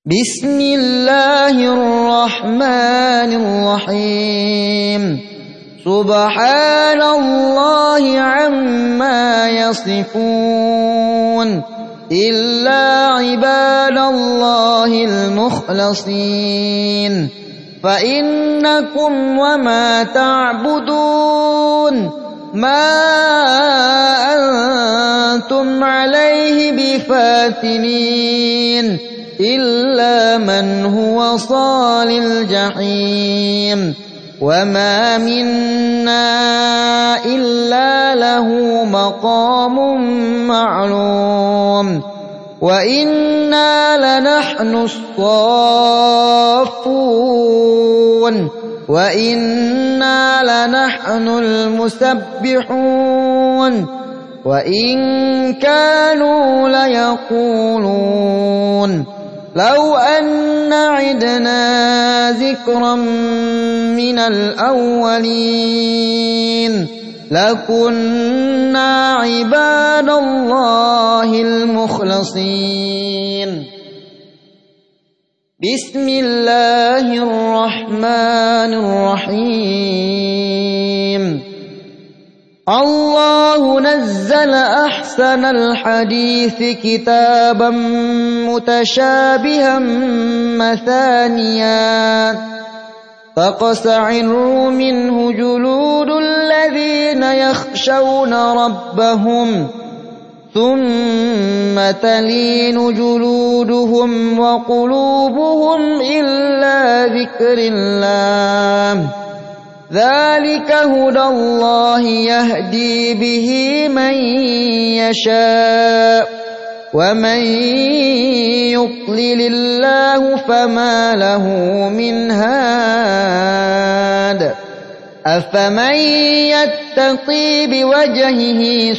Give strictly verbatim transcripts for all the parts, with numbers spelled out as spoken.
بسم الله الرحمن الرحيم سبحان الله عما يصفون إلا عباد الله المخلصين فإنكم وما تعبدون ما أنتم عليه بفاتنين إلا من هو صال الجحيم وما منا إلا له مقام معلوم وإنا لنحن الصافون وإنا لنحن المسبحون وإن كانوا ليقولون لو أن عدنا ذكرا من الأولين لكنا عباد الله المخلصين بسم الله الرحمن الرحيم الله نزل أحسن الحديث كتابا متشابها مثانيا تقشعر منه جلود الذين يخشون ربهم ثم تلين جلودهم وقلوبهم إلى ذكر الله ذلك هدى الله يهدي به من يشاء ومن يضلل الله فما له من هاد أفمن يتقي بوجهه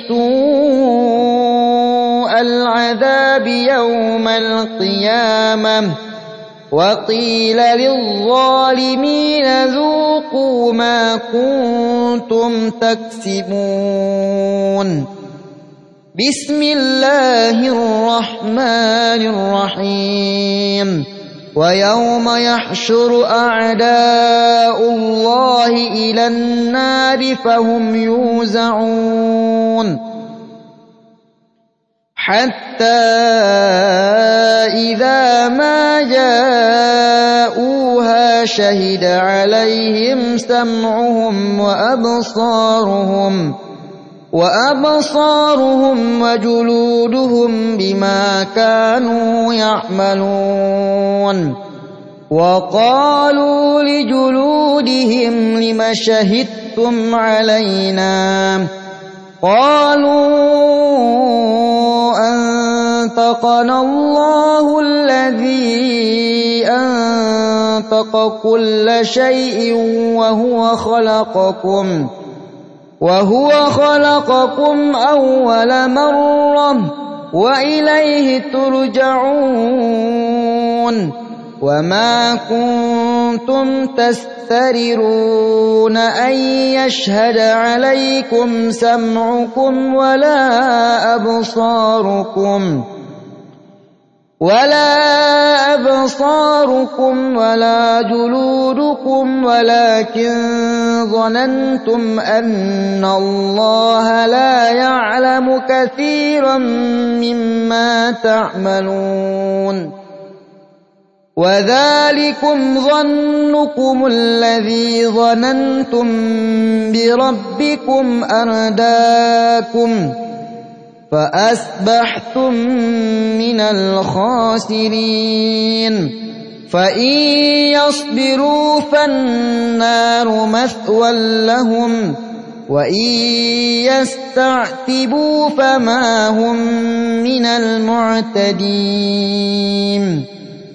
سوء العذاب يوم القيامة وقيل للظالمين ذوقوا ما كنتم تكسبون بسم الله الرحمن الرحيم ويوم يحشر أعداء الله إلى النار فهم يوزعون حتى إذا ما جاءوها شهد عليهم سمعهم وأبصارهم وأبصارهم وجلودهم بما كانوا يعملون وقالوا لجلودهم لم شهدتم علينا قالوا أنطقنا الله الذي أنطق كل شيء وهو خلقكم وهو خلقكم أول مرة وإليه ترجعون وما كنتم تسترون أن يشهد عليكم سمعكم ولا أبصاركم ولا أبصاركم ولا جلودكم ولكن ظننتم أن الله لا يعلم كثيرا مما تعملون وذلكم ظنكم الذي ظننتم بربكم أرداكم فأصبحتم من الخاسرين فإن يصبروا فالنار مثوى لهم وإن يستعتبوا فما هم من المعتدين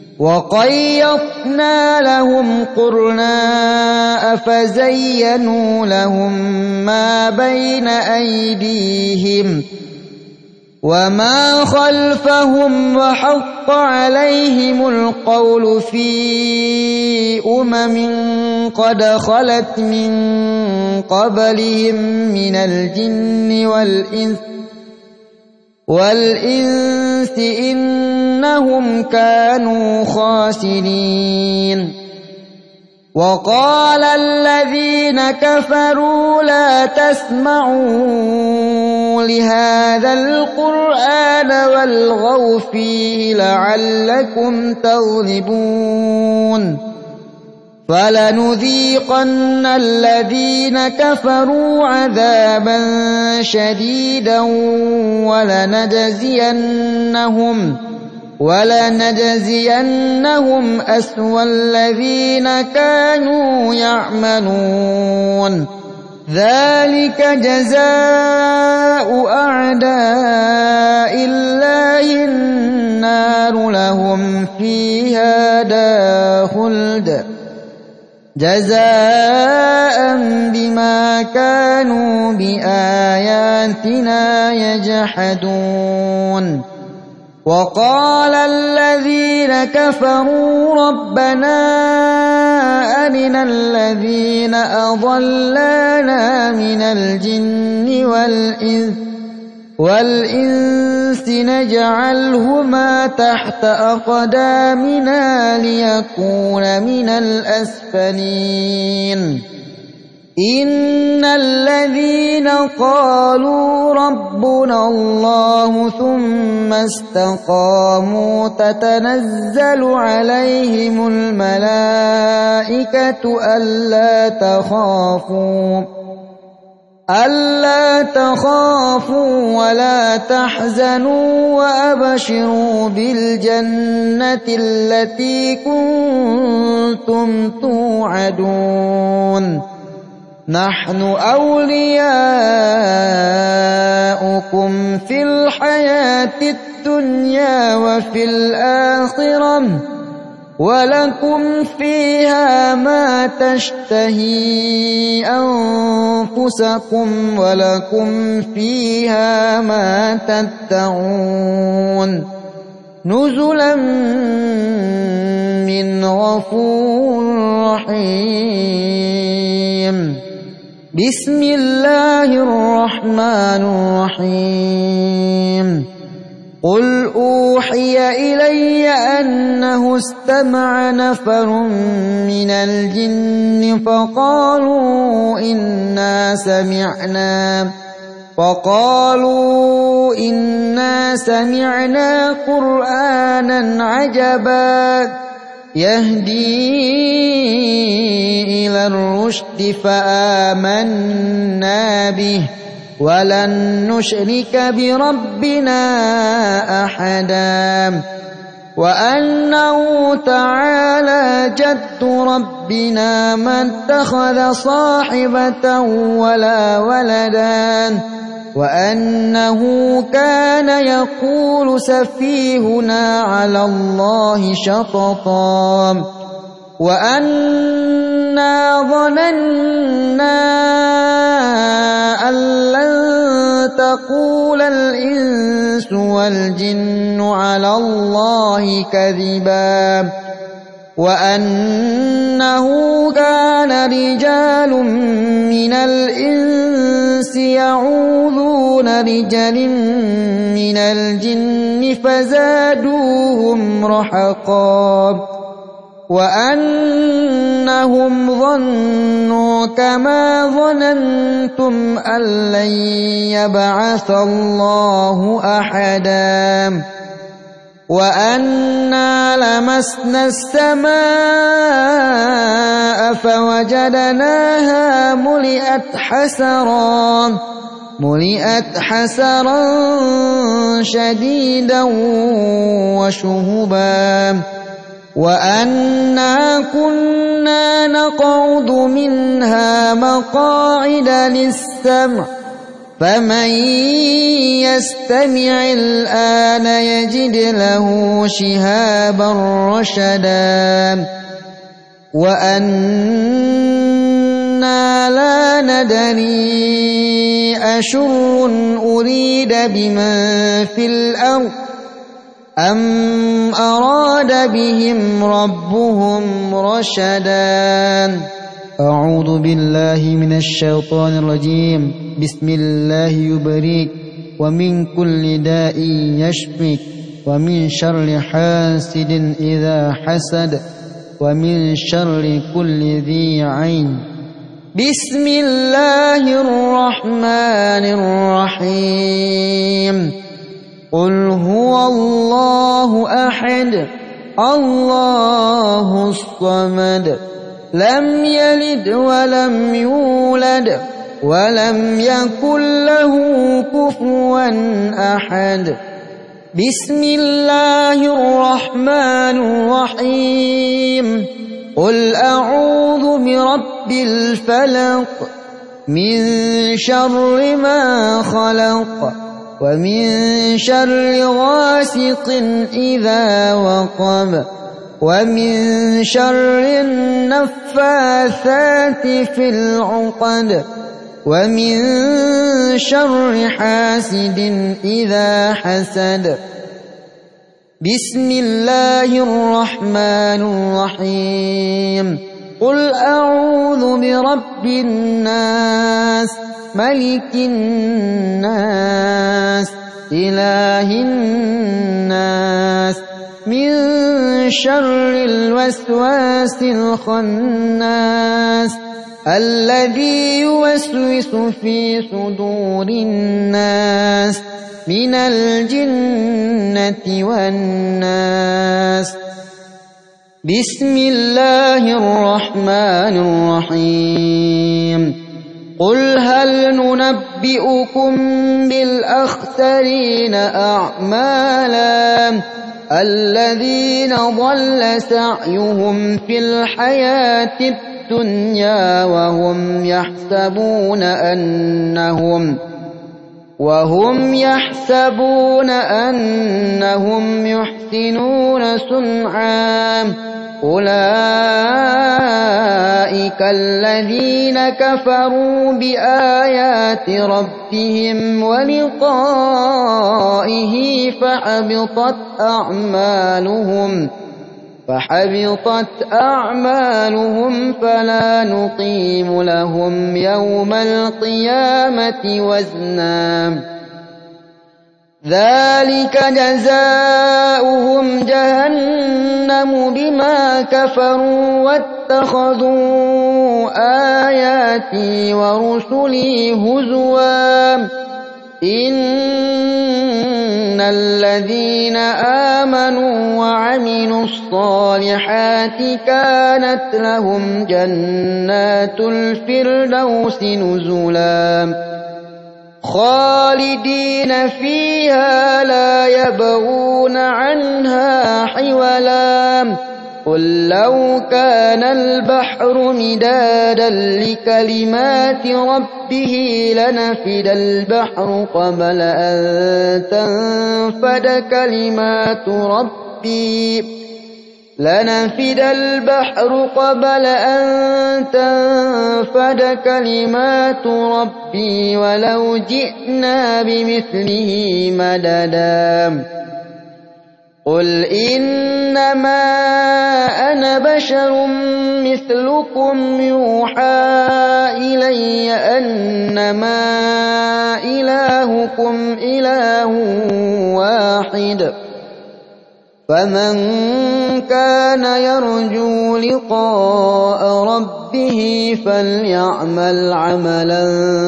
وقيضنا لهم قرناء فزينوا لهم ما بين أيديهم وما خلفهم وحق عليهم القول في أمم قد خلت من قبلهم من الجن والإنس والإنس إن إنهم كانوا خاسرين وقال الذين كفروا لا تسمعوا لهذا القرآن والغوا فيه لعلكم تغلبون فلنذيقن الذين كفروا عذابا شديدا ولنجزينهم ولنجزينهم أسوأ الذين كانوا يعملون ذلك جزاء أعداء الله النار لهم فيها دار خلد جزاء بما كانوا بآياتنا يجحدون وقال الذين كفروا ربنا أرنا الذين أضلانا من الجن والإنس والإنس نجعلهما تحت أقدامنا ليكون من الأسفلين إن الذين قالوا ربنا الله ثم استقاموا تتنزل عليهم الملائكة ألا تخافوا ألا تخافوا ولا تحزنوا وأبشروا بالجنة التي كنتم توعدون نحن أولياؤكم في الحياة الدنيا وفي الآخرة ولكم فيها ما تشتهي أنفسكم ولكم فيها ما تدعون نزلا من غفور رحيم بسم الله الرحمن الرحيم قل أوحي إلي أنه استمع نفر من الجن فقالوا إنا سمعنا فقالوا إنا سمعنا قرآنا عجبا يهدي إلى الرشد فآمنا به ولن نشرك بربنا أحدا وأنه تعالى جد ربنا ما اتخذ صاحبة ولا ولدا وأنه كان يقول سفيهنا على الله شططا وأنا ظننا أن لن تقول الإنس والجن على الله كذبا وأنه كان رجال من الإنس يعوذون رجال من الجن فزادوهم رهقا وأنهم ظنوا كما ظننتم أن لن يبعث الله أحدا وأنا لمسنا السماء فوجدناها ملئت حسرا ملئت حسرا شديدا وشهبا وأنا كنا نقعد منها مقاعد للسمع فمن يستمع الآن يجد له شهابا رشدا وأنا لا ندري أشر أريد بمن في الأرض أم أراد بهم ربهم رشدا أعوذ بالله من الشيطان الرجيم بسم الله يبريك ومن كل داء يشفيك ومن شر حاسد إذا حسد ومن شر كل ذي عين. بسم الله الرحمن الرحيم. قل هو الله أحد الله الصمد لم يلد ولم يولد ولم يكن له كفوا أحد. بسم الله الرحمن الرحيم. قل أعوذ برب الفلق من شر ما خلق ومن شر غاسق إذا وقب ومن شر النفاثات في العقد ومن شر حاسد إذا حسد. بسم الله الرحمن الرحيم. قل أعوذ برب الناس ملك الناس إله الناس من شر الوسواس الخناس الذي يوسوس في صدور الناس من الجنة والناس. بسم الله الرحمن الرحيم. قل هل ننبئكم بالأخسرين أعمالا الذين ضل سعيهم في الحياة الدنيا وهم يحسبون أنهم وهم يحسبون أنهم يحسنون صنعا أولئك الذين كفروا بآيات ربهم ولقائه فحبطت أعمالهم فحبطت أعمالهم فلا نقيم لهم يوم القيامة وزنا. ذلك جزاؤهم جهنم بما كفروا واتخذوا آياتي ورسلي هزوا. إن الذين آمنوا وعملوا الصالحات كانت لهم جنات الفردوس نزلا خالدين فيها لا يبغون عنها حولا. قل لو كان البحر مدادا لكلمات ربه لنفد البحر قبل أن تنفد كلمات ربي لنفد البحر قبل أن تنفد كلمات ربي ولو جئنا بمثله مددا. قل إنما أنا بشر مثلكم يوحى إلي أنما إلهكم إله واحد فمن كان يرجو لقاء ربه فليعمل عملا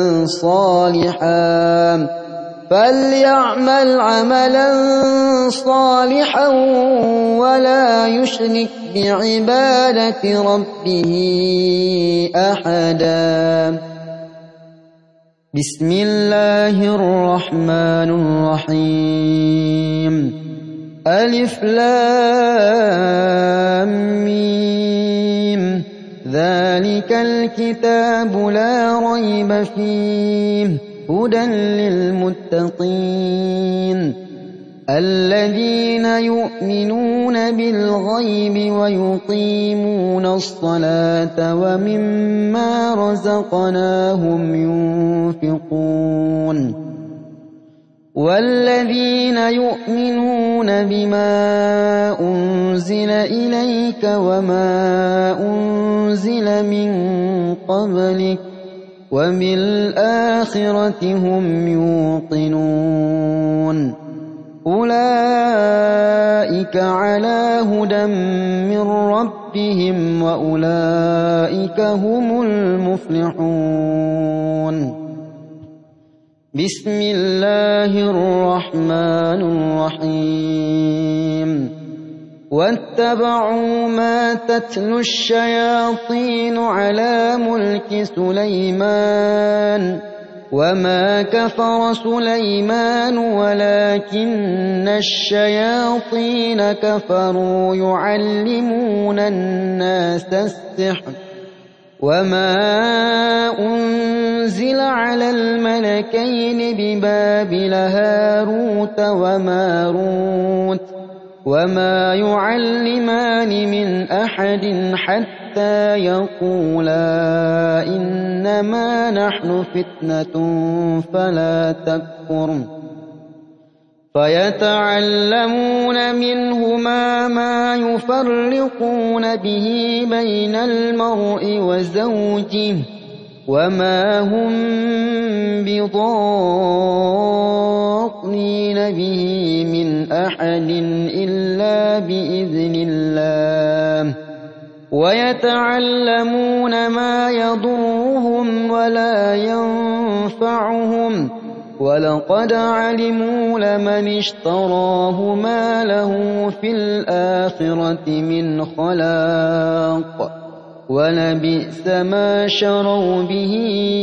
صالحا فليعمل عملا صالحا ولا يشرك بعبادة ربه أحدا. بسم الله الرحمن الرحيم. ألف لام ميم. ذلك الكتاب لا ريب فيه هدى للمتقين الذين يؤمنون بالغيب ويقيمون الصلاة ومما رزقناهم ينفقون والذين يؤمنون بما أنزل إليك وما أنزل من قبلك وبالآخرة هم يوقنون أولئك على هدى من ربهم وأولئك هم المفلحون. بسم الله الرحمن الرحيم. واتبعوا ما تتلو الشياطين على ملك سليمان وما كفر سليمان ولكن الشياطين كفروا يعلمون الناس السحر وما أنزل على الملكين ببابل هاروت وماروت وما يعلمان من أحد حتى يقولا إنما نحن فتنة فلا تكفر فيتعلمون منهما ما يفرقون به بين المرء وزوجه وما هم بضارين به من أحد إلا بإذن الله ويتعلمون ما يضرهم ولا ينفعهم ولقد علموا لمن اشتراه ما له في الآخرة من خلاق ولبئس ما شروا به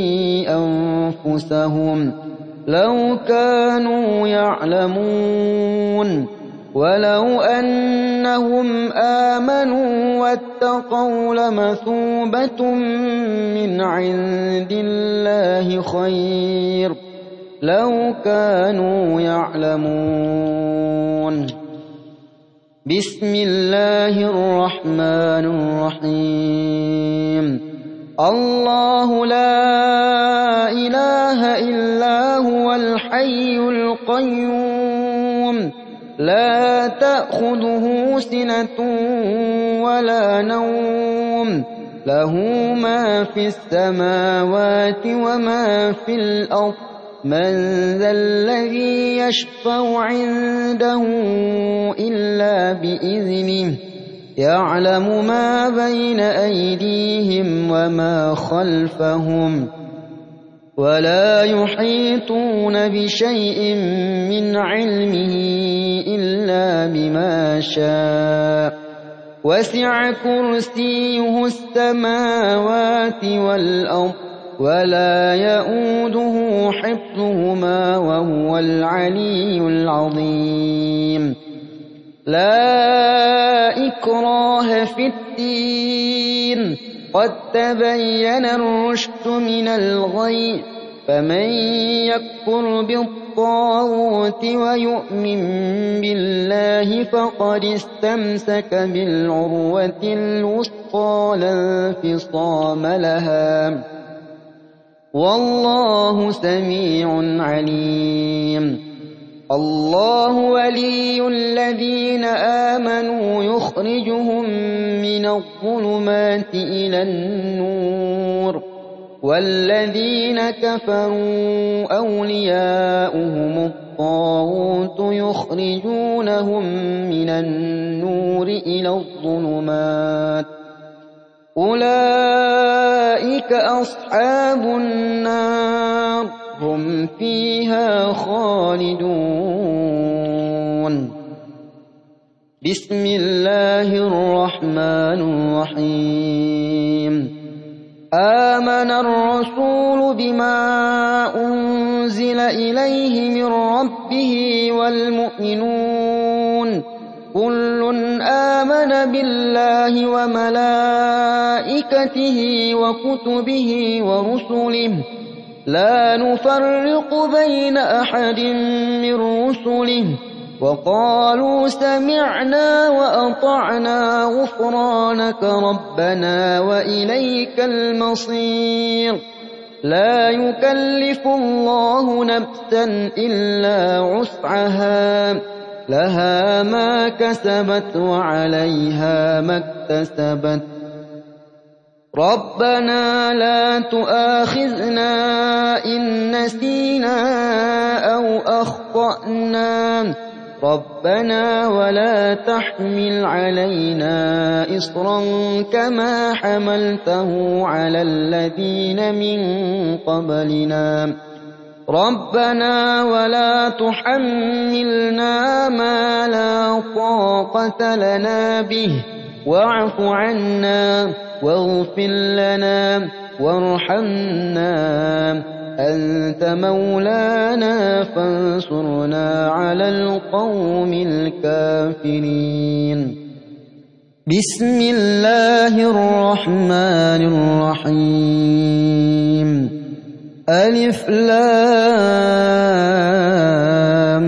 أنفسهم لو كانوا يعلمون. ولو أنهم آمنوا واتقوا لمثوبة من عند الله خير لو كانوا يعلمون. بسم الله الرحمن الرحيم. الله لا إله إلا هو الحي القيوم لا تأخذه سنة ولا نوم له ما في السماوات وما في الأرض من ذا الذي يشفع عنده إلا بإذنه يعلم ما بين أيديهم وما خلفهم ولا يحيطون بشيء من علمه إلا بما شاء وسع كرسيه السماوات والأرض ولا يؤوده حفظهما وهو العلي العظيم. لا إكراه في الدين قد تبين الرشد من الغي فمن يكفر بالطاغوت ويؤمن بالله فقد استمسك بالعروة الوثقى لا انفصام لها والله سميع عليم. الله ولي الذين آمنوا يخرجهم من الظلمات إلى النور والذين كفروا أولياؤهم الطاغوت يخرجونهم من النور إلى الظلمات أولئك أصحاب النار هم فيها خالدون. بسم الله الرحمن الرحيم. آمن الرسول بما أنزل إليه من ربه والمؤمنون كل آمن بالله وملائكته وكتبه ورسله لا نفرق بين أحد من رسله وقالوا سمعنا وأطعنا غفرانك ربنا وإليك المصير. لا يكلف الله نفسا إلا وسعها لها ما كسبت وعليها ما اكتسبت ربنا لا تؤاخذنا إن نسينا أو أخطأنا ربنا ولا تحمل علينا إصرا كما حملته على الذين من قبلنا ربنا ولا تحملنا ما لا طاقة لنا به واعف عنا واغفر لنا وارحمنا أنت مولانا فانصرنا على القوم الكافرين. بسم الله الرحمن الرحيم. ألف لام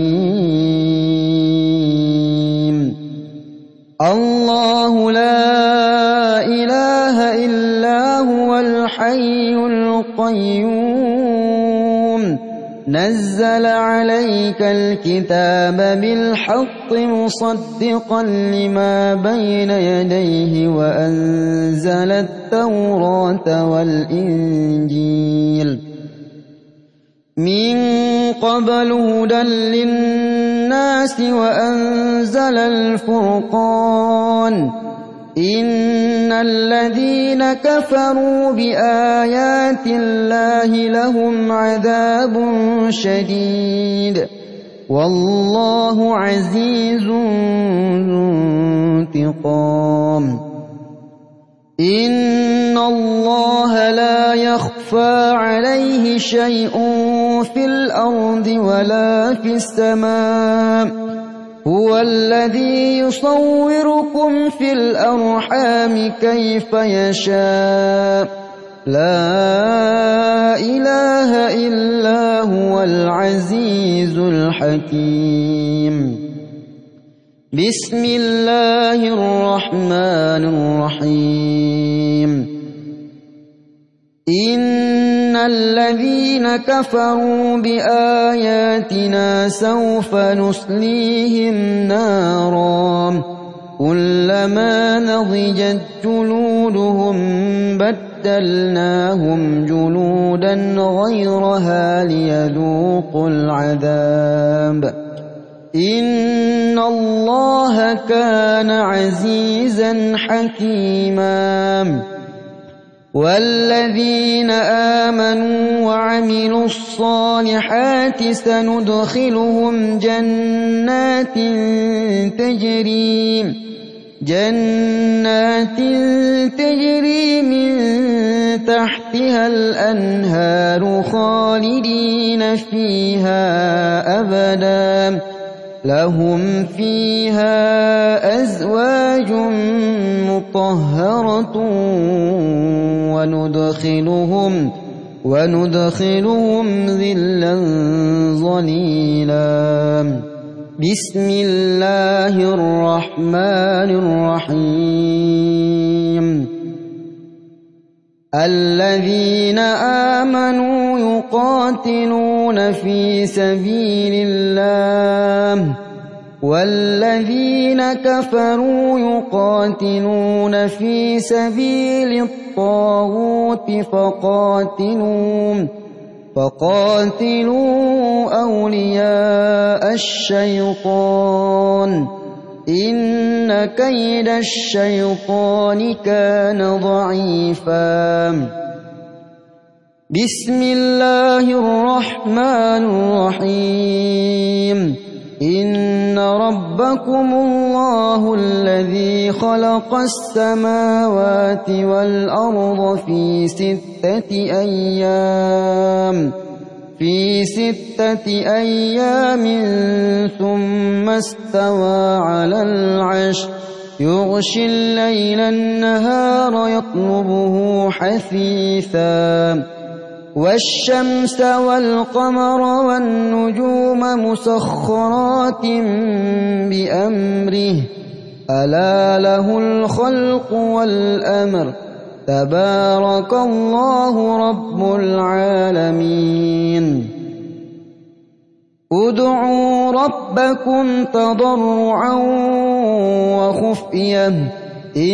ميم. الله لا إله إلا هو الحي القيوم نزل عليك الكتاب بالحق مصدقا لما بين يديه وأنزل التوراة والإنجيل من قبل هدى للناس وأنزل الفرقان إن الذين كفروا بآيات الله لهم عذاب شديد والله عزيز ذو انتقام. إن الله لا يخفى عليه شيء في الأرض ولا في السماء هو الذي يصوركم في الأرحام كيف يشاء لا إله إلا هو العزيز الحكيم. بسم الله الرحمن الرحيم. إن الذين كفروا بآياتنا سوف نصليهم نارا كلما نضجت جلودهم بدلناهم جلودا غيرها ليذوقوا العذاب إن الله كان عزيزا حكيما. والذين آمنوا وعملوا الصالحات سندخلهم جنات تجري جنات تجري من تحتها الأنهار خالدين فيها أبدا لهم فيها أزواج مطهرة وندخلهم وندخلهم ذلا ظليلا. بسم الله الرحمن الرحيم. الذين آمنوا يقاتلون في سبيل الله والذين كفروا يقاتلون في سبيل الطاغوت فقاتلوا فقاتلوا أولياء الشيطان إن كيد الشيطان كان ضعيفا. بسم الله الرحمن الرحيم. إن ربكم الله الذي خلق السماوات والأرض في ستة أيام في ستة أيام ثم استوى على العرش يغشي الليل النهار يطلبه حثيثا والشمس والقمر والنجوم مسخرات بأمره ألا له الخلق والأمر تبارك الله رب العالمين. ادعوا ربكم تضرعا وخفية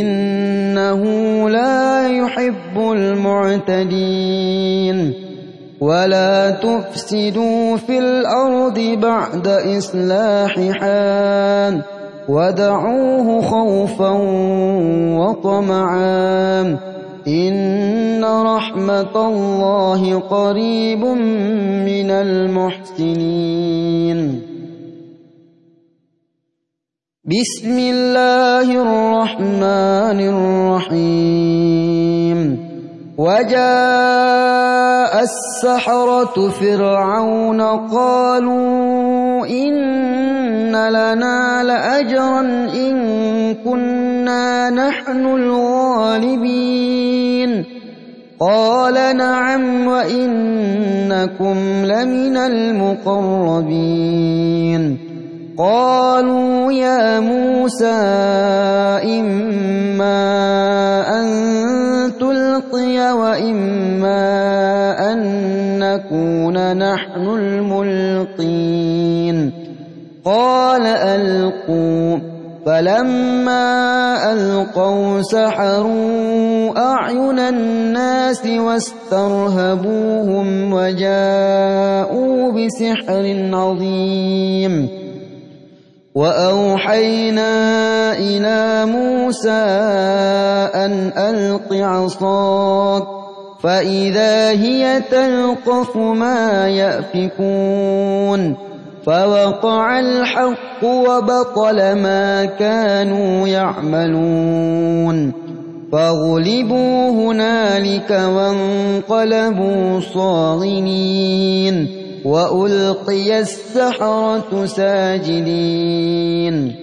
إنه لا يحب المعتدين. ولا تفسدوا في الأرض بعد إصلاحها ودعوه خوفا وطمعا إن رحمة الله قريب من المحسنين. بسم الله الرحمن الرحيم. وجاء السحرة فرعون قالوا إن لنا لأجرا إن كنا نحن الغالبين قال نعم وإنكم لمن المقربين قالوا يا موسى إما أن تلقي وإما أن نكون نحن الملقين قال ألقوا فلما ألقوا سحروا أعين الناس واسترهبوهم وجاءوا بسحر عظيم وأوحينا إلى موسى أن ألق عصاك فإذا هي تلقف ما يأفكون فوقع الحق وبطل ما كانوا يعملون فغلبوا هنالك وانقلبوا صاغرين وألقي السحرة ساجدين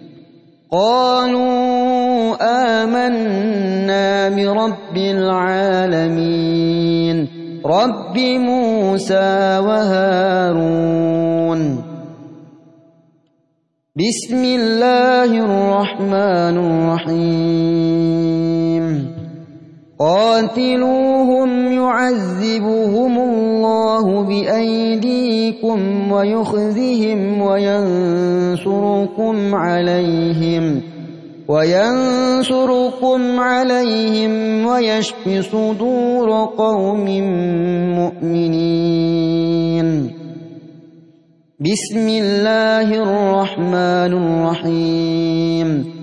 قالوا آمنا برب العالمين رب موسى وهارون. بسم الله الرحمن الرحيم. قاتلوهم يعذبهم الله بأيديكم ويخزهم وينصركم عليهم وينصركم عليهم ويشف صدور قوم مؤمنين. بسم الله الرحمن الرحيم.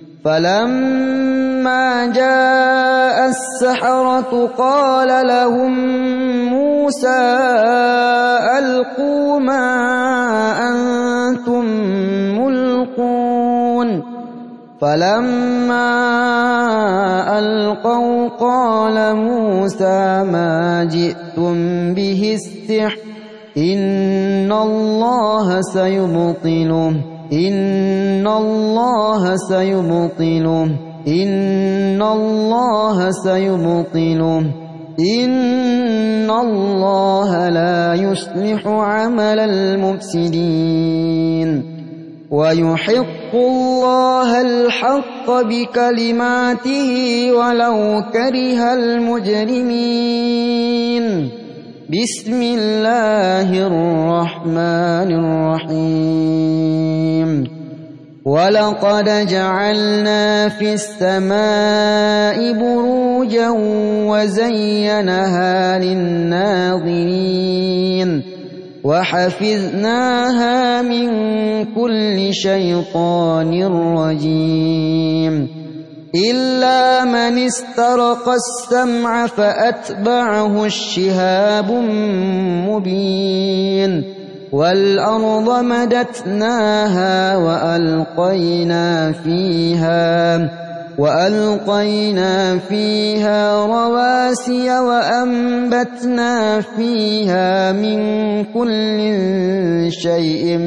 فلما جاء السحرة قال لهم موسى ألقوا ما أنتم ملقون فلما ألقوا قال موسى ما جئتم به السحر إن الله سيبطله إن الله سيبطله إن الله سيبطله إن الله لا يصلح عمل المفسدين ويحق الله الحق بكلماته ولو كره المجرمين. بسم الله الرحمن الرحيم. ولقد جعلنا في السماء بروجا وزينها للناظرين وحفظناها من كل شيطان رجيم إلا من استرق السمع فأتبعه الشهاب مبين والأرض مددناها وألقينا فيها وألقينا فيها رواسي وأنبتنا فيها من كل شيء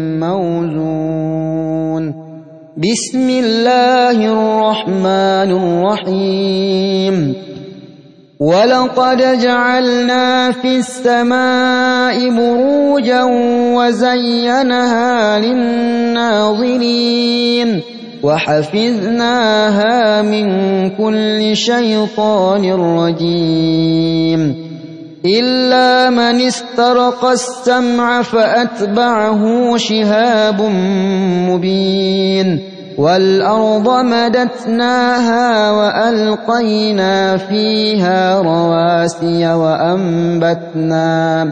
موزون. بسم الله الرحمن الرحيم. ولقد جعلنا في السماء بروجا وزينها للناظرين وحفظناها من كل شيطان رجيم إلا من استرق السمع فأتبعه شهاب مبين والأرض مددناها وألقينا فيها رواسي وأنبتنا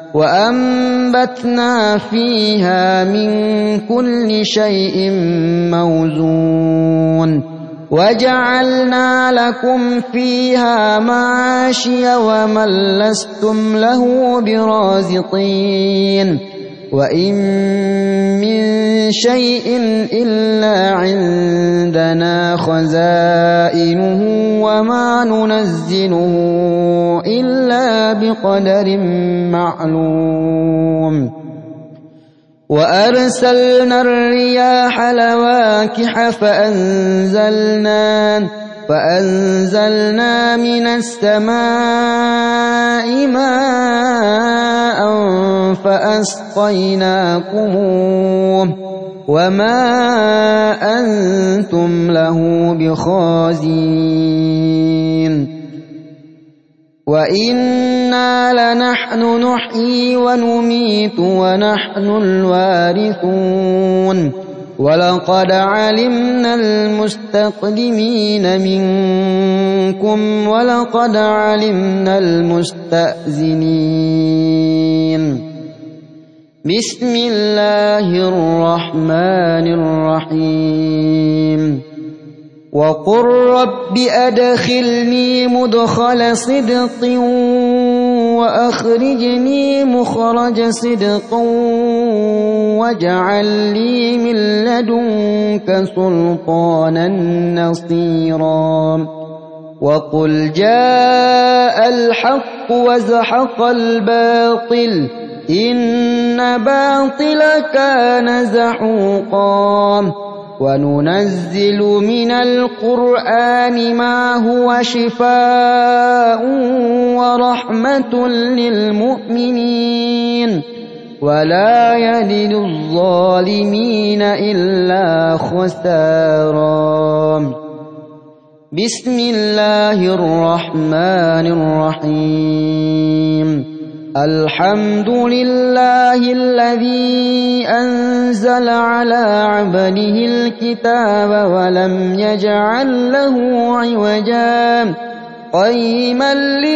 وأنبتنا فيها من كل شيء موزون وجعلنا لكم فيها معاشيا ومن لستم له برازقين وإن من شيء إلا عندنا خزائنه وما ننزله إلا بقدر معلوم وأرسلنا الرياح لواكح فأنزلنا فأنزلنا من السماء ماء فأسقيناكموه وما أنتم له بخازين وإنا لنحن نحيي ونميت ونحن الوارثون ولقد علمنا المستقدمين منكم ولقد علمنا المستأذنين بسم الله الرحمن الرحيم وقل رب أدخلني مدخل صدق وأخرجني مخرج صدق واجعل لي من لدنك سلطانا نصيرا وقل جاء الحق وزحق الباطل إن باطل كان زحوقا وننزل من القرآن ما هو شفاء ورحمة للمؤمنين ولا يزيد الظالمين إلا خسارا بسم الله الرحمن الرحيم الحمد لله الذي أنزل على عبده الكتاب ولم يجعل له عوجا قيما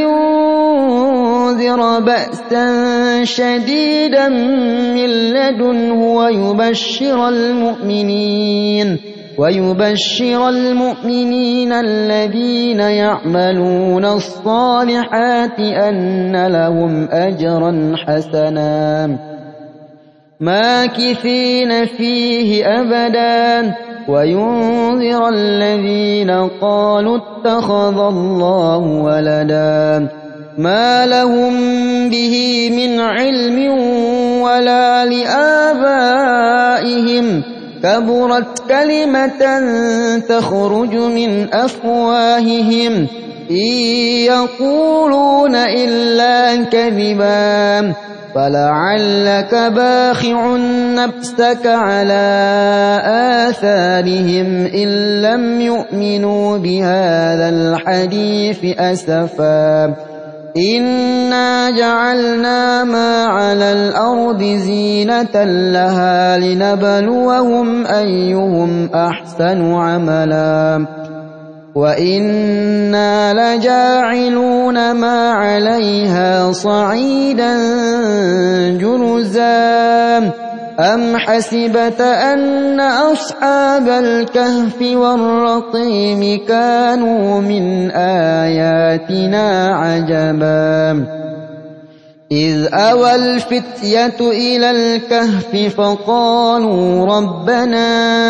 لينذر بأسا شديدا من لدنه ويبشر المؤمنين ويبشر المؤمنين الذين يعملون الصالحات أن لهم أجرا حسنا ماكثين فيه أبدا وينذر الذين قالوا اتخذ الله ولدا ما لهم به من علم ولا لآبائهم كبرت كلمة تخرج من أفواههم إن يقولون إلا كذبا فلعلك باخع نفسك على آثارهم إن لم يؤمنوا بهذا الحديث أسفا إنا جعلنا ما على الأرض زينة لها لنبلوهم أيهم أحسن عملا وإنا لجاعلون ما عليها صعيدا جرزا أم حسبت أن أصحاب الكهف والرقيم كانوا من آياتنا عجبا إذ أوى الفتية إلى الكهف فقالوا ربنا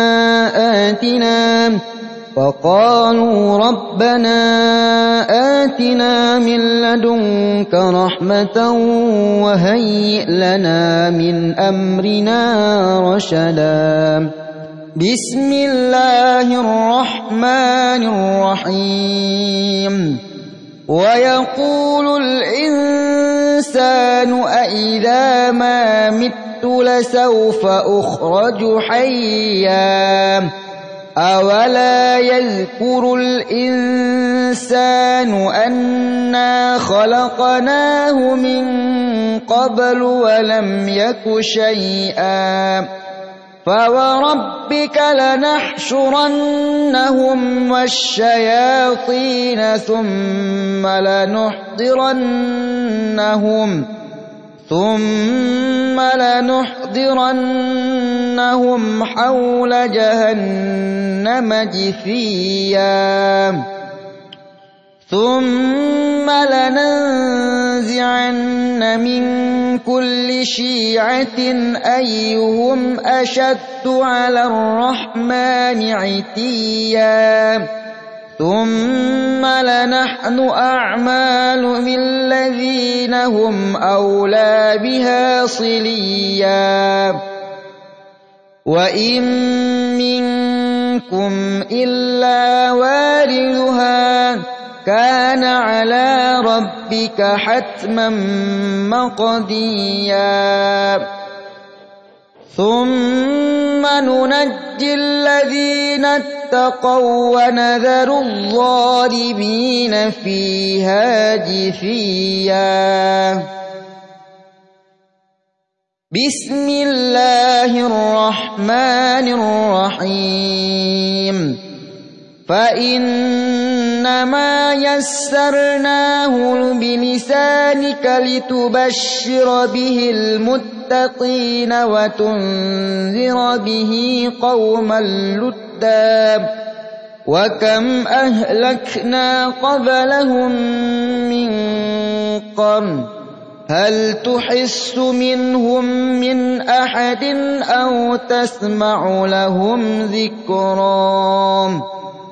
آتنا فقالوا ربنا آتنا من لدنك رحمة وهيئ لنا من أمرنا رشدا بسم الله الرحمن الرحيم ويقول الإنسان أإذا ما مت لسوف أخرج حيا أولا يذكر الإنسان أنا خلقناه من قبل ولم يك شيئا فوربك لنحشرنهم والشياطين ثم لنحضرنهم ثم لنحضرنهم حول جهنم جثيا ثم لننزعن من كل شيعة أيهم أشد على الرحمن عتيا ثم لنحن أعمال بالذين هم أولى بها صليا وإن منكم إلا واردها كان على ربك حتما مقضيا ثم ننجي الذين اتقوا ونذر الظالمين فيها جثيا بسم الله الرحمن الرحيم فإنما يسرناه بلسانك لتبشر به المتقين وتنذر به قوما لدا وكم أهلكنا قبلهم من قرن هل تحس منهم من أحد أو تسمع لهم ذكرا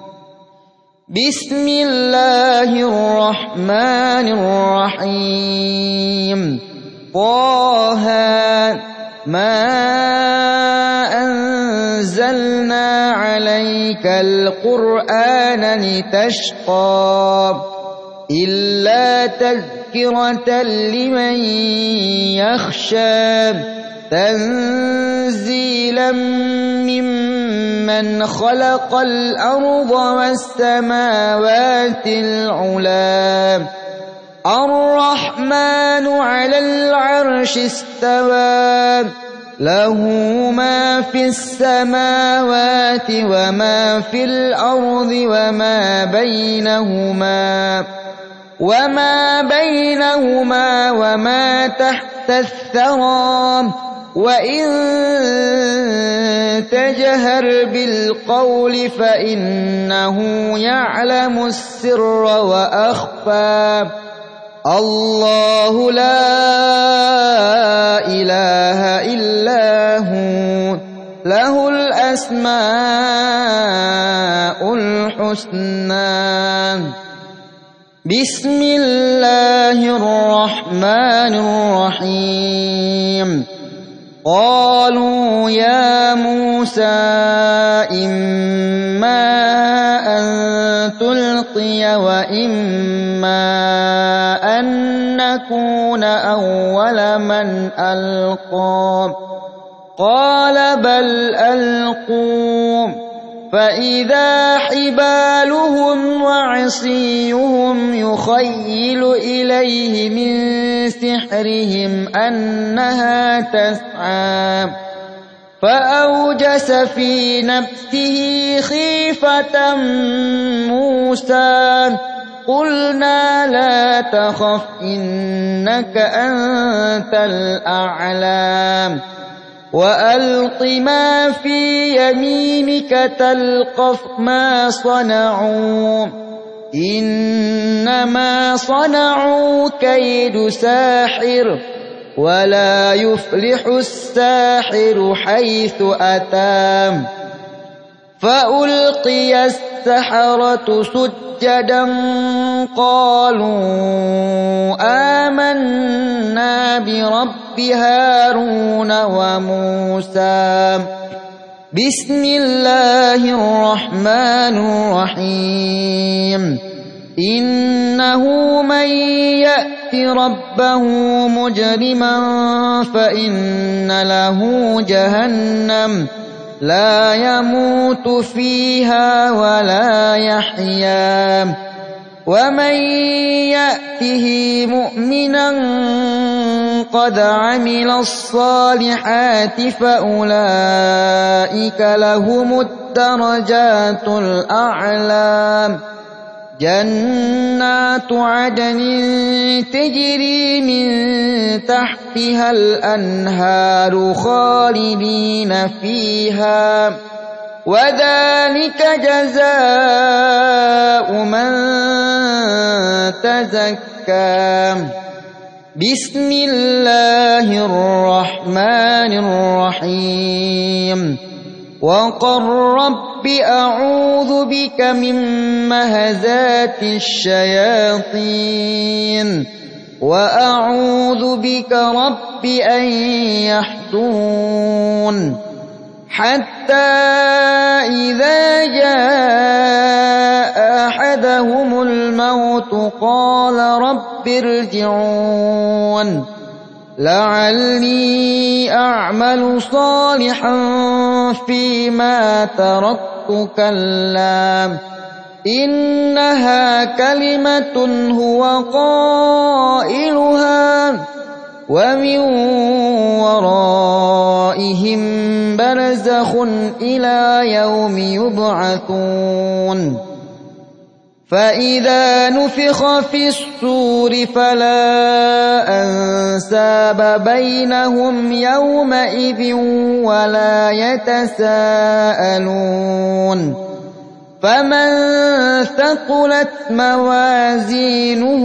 بسم الله الرحمن الرحيم طه ما أنزلنا عليك القرآن لتشقى إلا تذكرة لمن يخشى تنزيلا ممن خلق الأرض والسماوات العلى الرحمن على العرش استوى له ما في السماوات وما في الأرض وما بينهما وما بينهما وما تحت الثرى وإن تجهر بالقول فإنه يعلم السر وأخفى الله لا إله إلا هو له الأسماء الحسنى بسم الله الرحمن الرحيم قالوا يا موسى إما أن تلقي وإما أن نكون أول من ألقى قال بل ألقوا فإذا حبالهم وعصيهم يخيل إليه من سحرهم أنها تسعى فأوجس في نفسه خيفة موسى قلنا لا تخف إنك أنت الأعلى وألق ما في يمينك تلقف ما صنعوا إنما صنعوا كيد ساحر ولا يفلح الساحر حيث أتى فألقي السحرة سجدا قالوا آمنا برب هارون وموسى بسم الله الرحمن الرحيم إنه من يأت ربه مجرما فإن له جهنم لا يموت فيها ولا يحيا ومن يأته مؤمنا قد عمل الصالحات فأولئك لهم الدرجات الأعلى جنات عدن تجري من تحتها الأنهار خالدين فيها وذلك جزاء من تزكى بسم الله الرحمن الرحيم وقل رب أعوذ بك من مهزات الشياطين وأعوذ بك رب أن يحضرون حتى إذا جاء أحدهم الموت قال رب ارجعون لعلي أعمل صالحا فيما تركت كلا إنها كلمة هو قائلها ومن ورائهم برزخ إلى يوم يبعثون فإذا نفخ في الصور فلا أنساب بينهم يومئذ ولا يتساءلون فمن ثقلت موازينه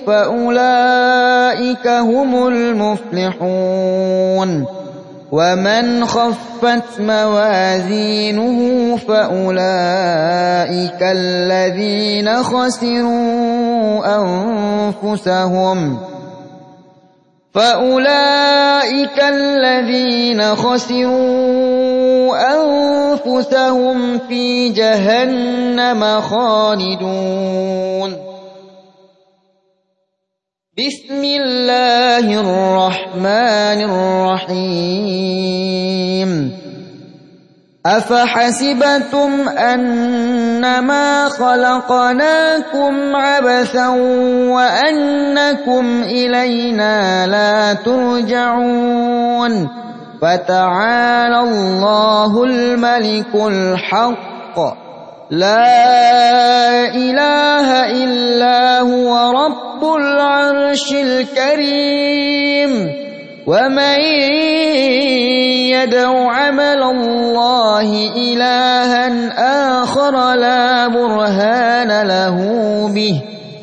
فأولئك هم المفلحون ومن خفت موازينه فأولئك الذين خسروا أنفسهم فأولئك الذين خسروا أنفسهم في جهنم خالدون بسم الله الرحمن الرحيم أفحسبتم أنما خلقناكم عبثا وأنكم إلينا لا ترجعون فتعالى الله الملك الحق لا إله إلا هو رب العرش الكريم ومن يدع عمل الله إلها آخر لا برهان له به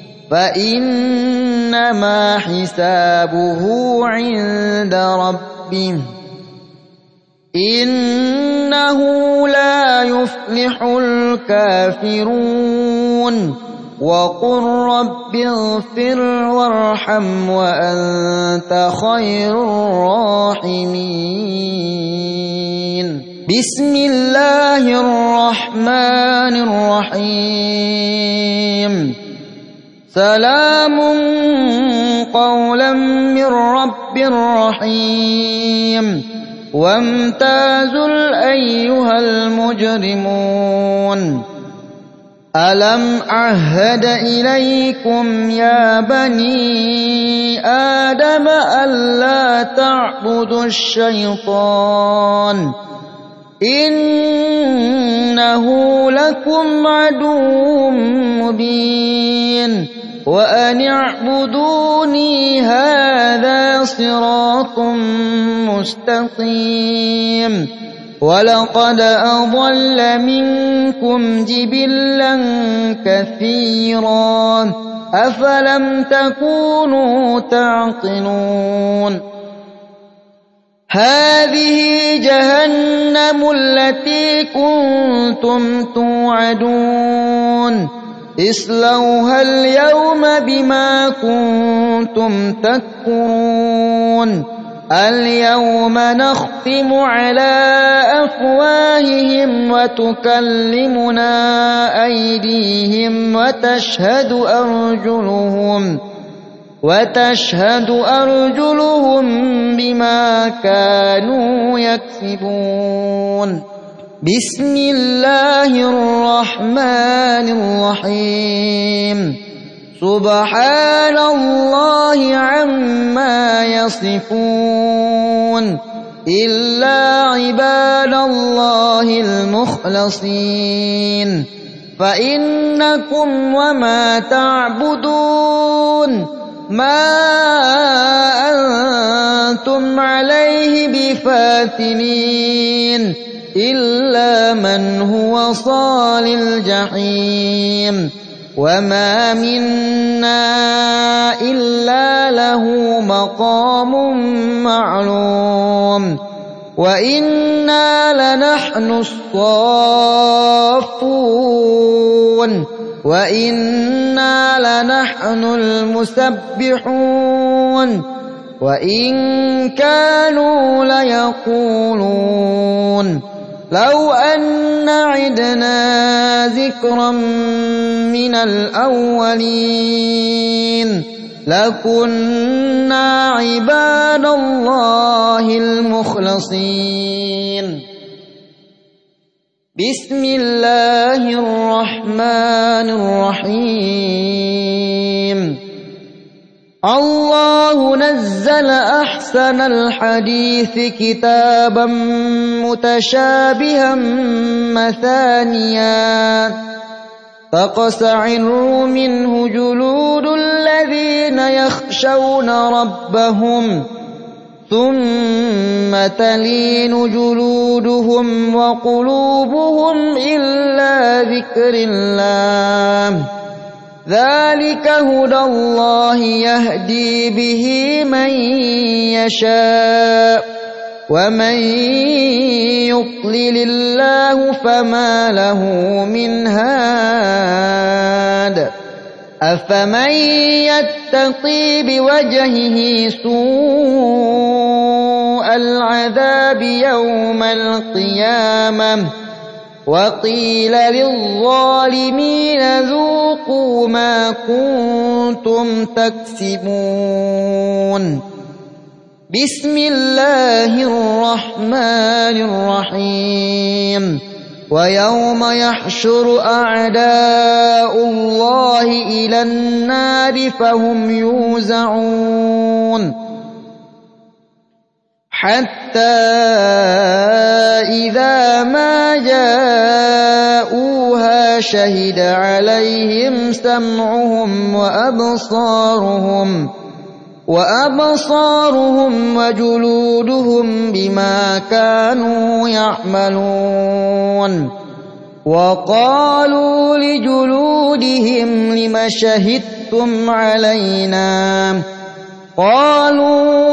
فإنما حسابه عند ربه إنه لا يفلح الكافرون وقل رب اغفر وارحم وأنت خير الراحمين بسم الله الرحمن الرحيم سلام قولا من رب رحيم وامتازوا أيها المجرمون ألم أعهد إليكم يا بني آدم ألا تعبدوا الشيطان إنه لكم عدو مبين وأن اعبدوني هذا صراط مستقيم ولقد أضل منكم جبلا كثيرا أفلم تكونوا تعقلون هذه جهنم التي كنتم توعدون اصلوها اليوم بما كنتم تكفرون اليوم نختم على أفواههم وتكلمنا أيديهم وتشهد أرجلهم وتشهد أرجلهم بما كانوا يكسبون بسم الله الرحمن الرحيم سبحان الله عما يصفون إلا عباد الله المخلصين فإنكم وما تعبدون ما أنتم عليه بفاتنين إلا من هو صال الجحيم وما منا إلا له مقام معلوم وإنا لنحن الصافون وإنا لنحن المسبحون وإن كانوا ليقولون لو أن عدنا ذكرا من الأولين لكنا عباد الله المخلصين بسم الله الرحمن الرحيم الله نزل أحسن الحديث كتابا متشابها مثانيا تقشعر منه جلود الذين يخشون ربهم ثم تلين جلودهم وقلوبهم إلى ذكر الله ذلك هدى الله يهدي به من يشاء ومن يضلل الله فما له من هاد أفمن يتقي بوجهه سوء العذاب يوم القيامة وقيل للظالمين ذوقوا ما كنتم تكسبون بسم الله الرحمن الرحيم ويوم يحشر أعداء الله إلى النار فهم يوزعون حتى إذا ما جاءوها شهد عليهم سمعهم وأبصارهم وأبصارهم وجلودهم بما كانوا يعملون وقالوا لجلودهم لم شهدتم علينا قالوا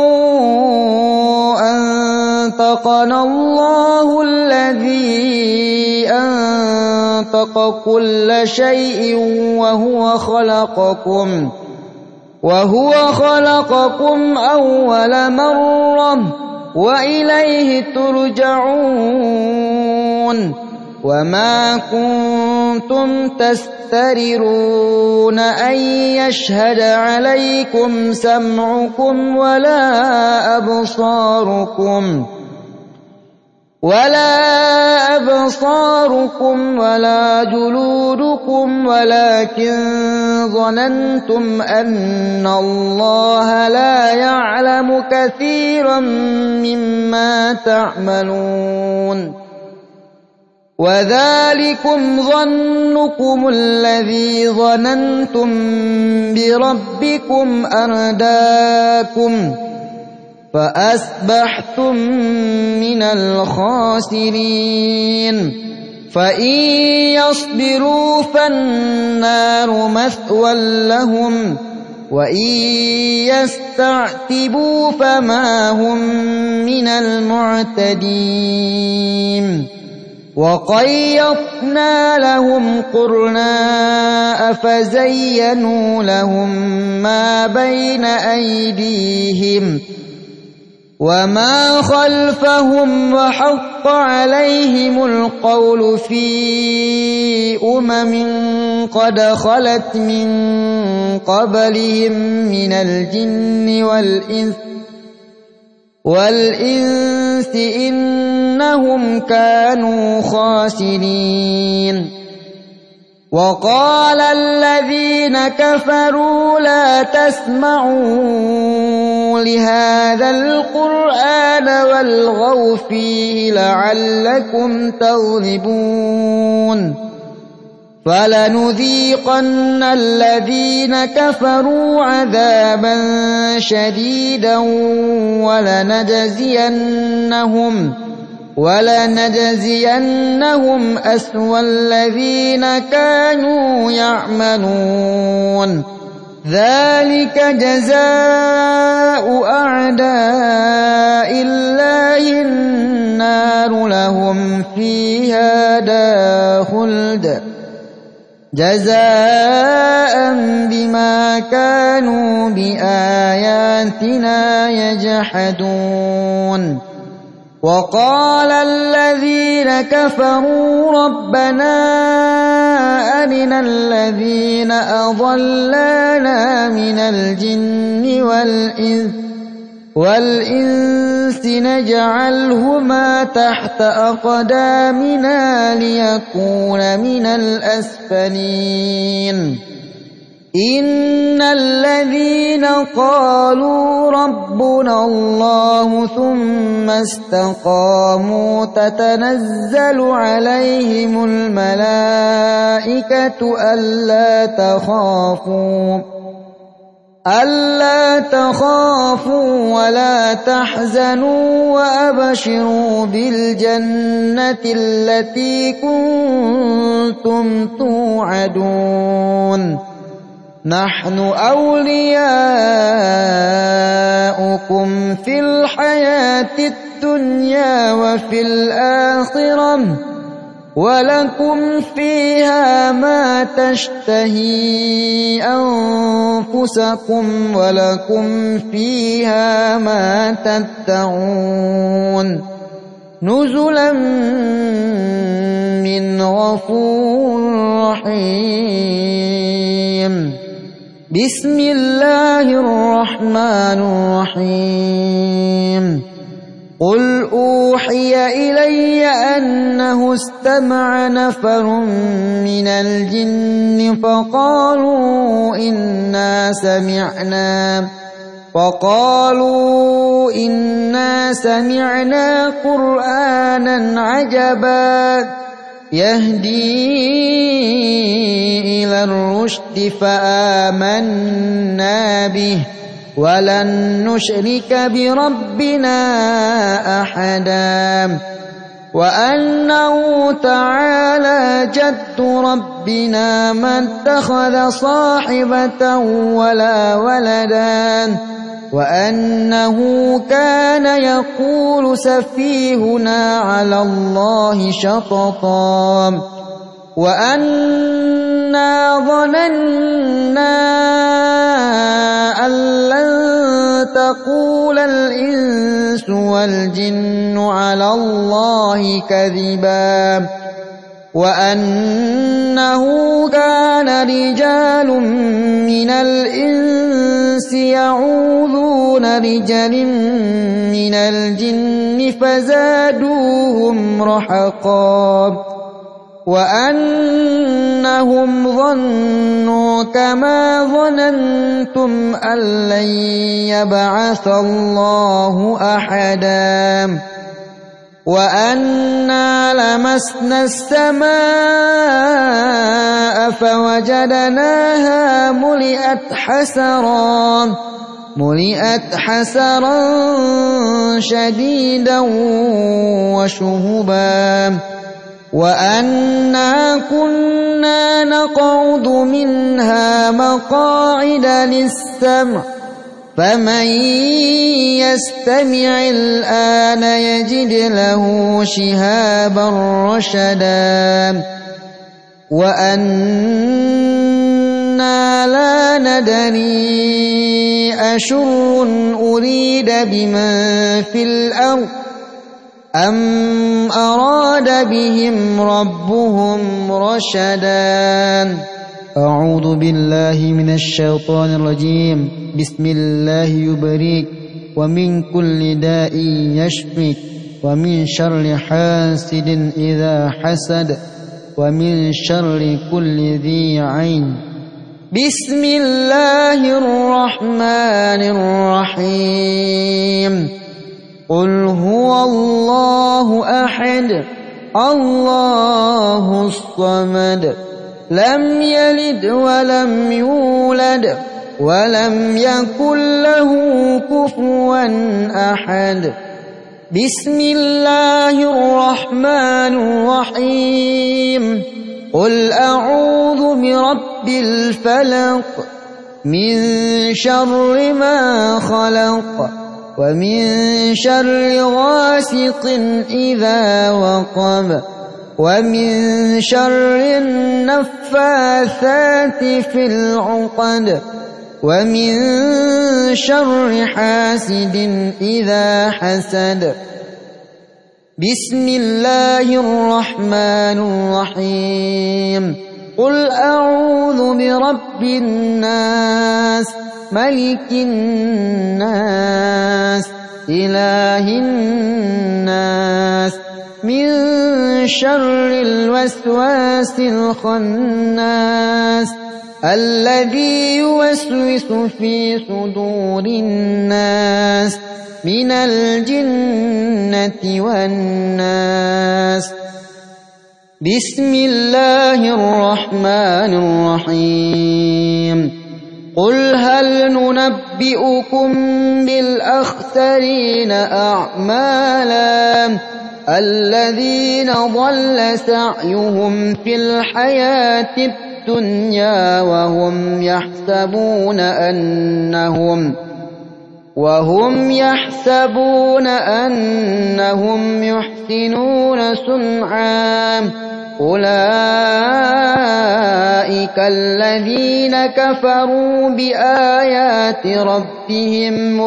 أنطقنا الله الذي أنطق كل شيء وهو خلقكم وهو خلقكم أول مرة وإليه ترجعون وما كنتم تسترون أن يشهد عليكم سمعكم ولا أبصاركم ولا أبصاركم ولا جلودكم ولكن ظننتم أن الله لا يعلم كثيرا مما تعملون وذلكم ظنكم الذي ظننتم بربكم أرداكم فأصبحتم من الخاسرين فإن يصبروا فالنار مثوى لهم وإن يستعتبوا فما هم من المعتدين وقيضنا لهم قرناء فزينوا لهم ما بين أيديهم وما خلفهم وحق عليهم القول في أمم قد خلت من قبلهم من الجن والإنس والإنس إنهم كانوا خاسرين وقال الذين كفروا لا تسمعوا لهذا القرآن والغوا فيه لعلكم تغلبون فلنذيقن الذين كفروا عذابا شديدا ولنجزينهم ولنجزينهم أسوأ الذين كانوا يعملون ذلك جزاء أعداء الله النار لهم فيها دار خلد جزاء بما كانوا بآياتنا يجحدون وقال الذين كفروا ربنا أرنا الذين أضلانا من الجن والإنس والإنس نجعلهما تحت أقدامنا ليكون من الأسفلين إن الذين قالوا ربنا الله ثم استقاموا تتنزل عليهم الملائكة ألا تخافوا ألا تخافوا ولا تحزنوا وأبشروا بالجنة التي كنتم توعدون نحن أولياؤكم في الحياة الدنيا وفي الآخرة ولكم فيها ما تشتهي أنفسكم ولكم فيها ما تدعون نزلا من غفور رحيم بسم الله الرحمن الرحيم قل أوحي إلي أنه استمع نفر من الجن فقالوا إنا سمعنا فقالوا إنا سمعنا قرآنا عجبا يهدي إلى الرشد فآمنا به ولن نشرك بربنا أحدا وأنه تعالى جد ربنا ما اتخذ صاحبة ولا ولدا وأنه كان يقول سفيهنا على الله شططا وأنا ظننا أن لن تقول الإنس والجن على الله كذبا وأنه كان رجال من الإنس يعوذون رجال من الجن فزادوهم رهقا وأنهم ظنوا كما ظننتم أن لن يبعث الله أحدا وأنا لمسنا السماء فوجدناها ملئت حسرا ملئت حسرا شديدا وشهبا وأنا كنا نقعد منها مقاعد للسمع فمن يستمع الآن يجد له شهابا رشدا وأنا لا ندري أشر أريد بمن في الأرض أم أراد بهم ربهم رشدا أعوذ بالله من الشيطان الرجيم بسم الله يبريك ومن كل داء يشفيك ومن شر حاسد إذا حسد ومن شر كل ذي عين. بسم الله الرحمن الرحيم. قل هو الله أحد الله الصمد لم يلد ولم يولد ولم يكن له كفوا أحد. بسم الله الرحمن الرحيم. قل أعوذ برب الفلق من شر ما خلق ومن شر غاسق إذا وقب ومن شر النفاثات في العقد ومن شر حاسد إذا حسد. بسم الله الرحمن الرحيم. قل أعوذ برب الناس ملك الناس إله الناس من شر الوسواس الخناس الذي يوسوس في صدور الناس من الجنة والناس. بسم الله الرحمن الرحيم. قل هل ننبئكم بالأخسرين أعمالا الذين ضل سعيهم في الحياة الدنيا وهم يحسبون أنهم وهم يحسبون أنهم يحسنون صنعا أولئك الذين كفروا بآيات ربهم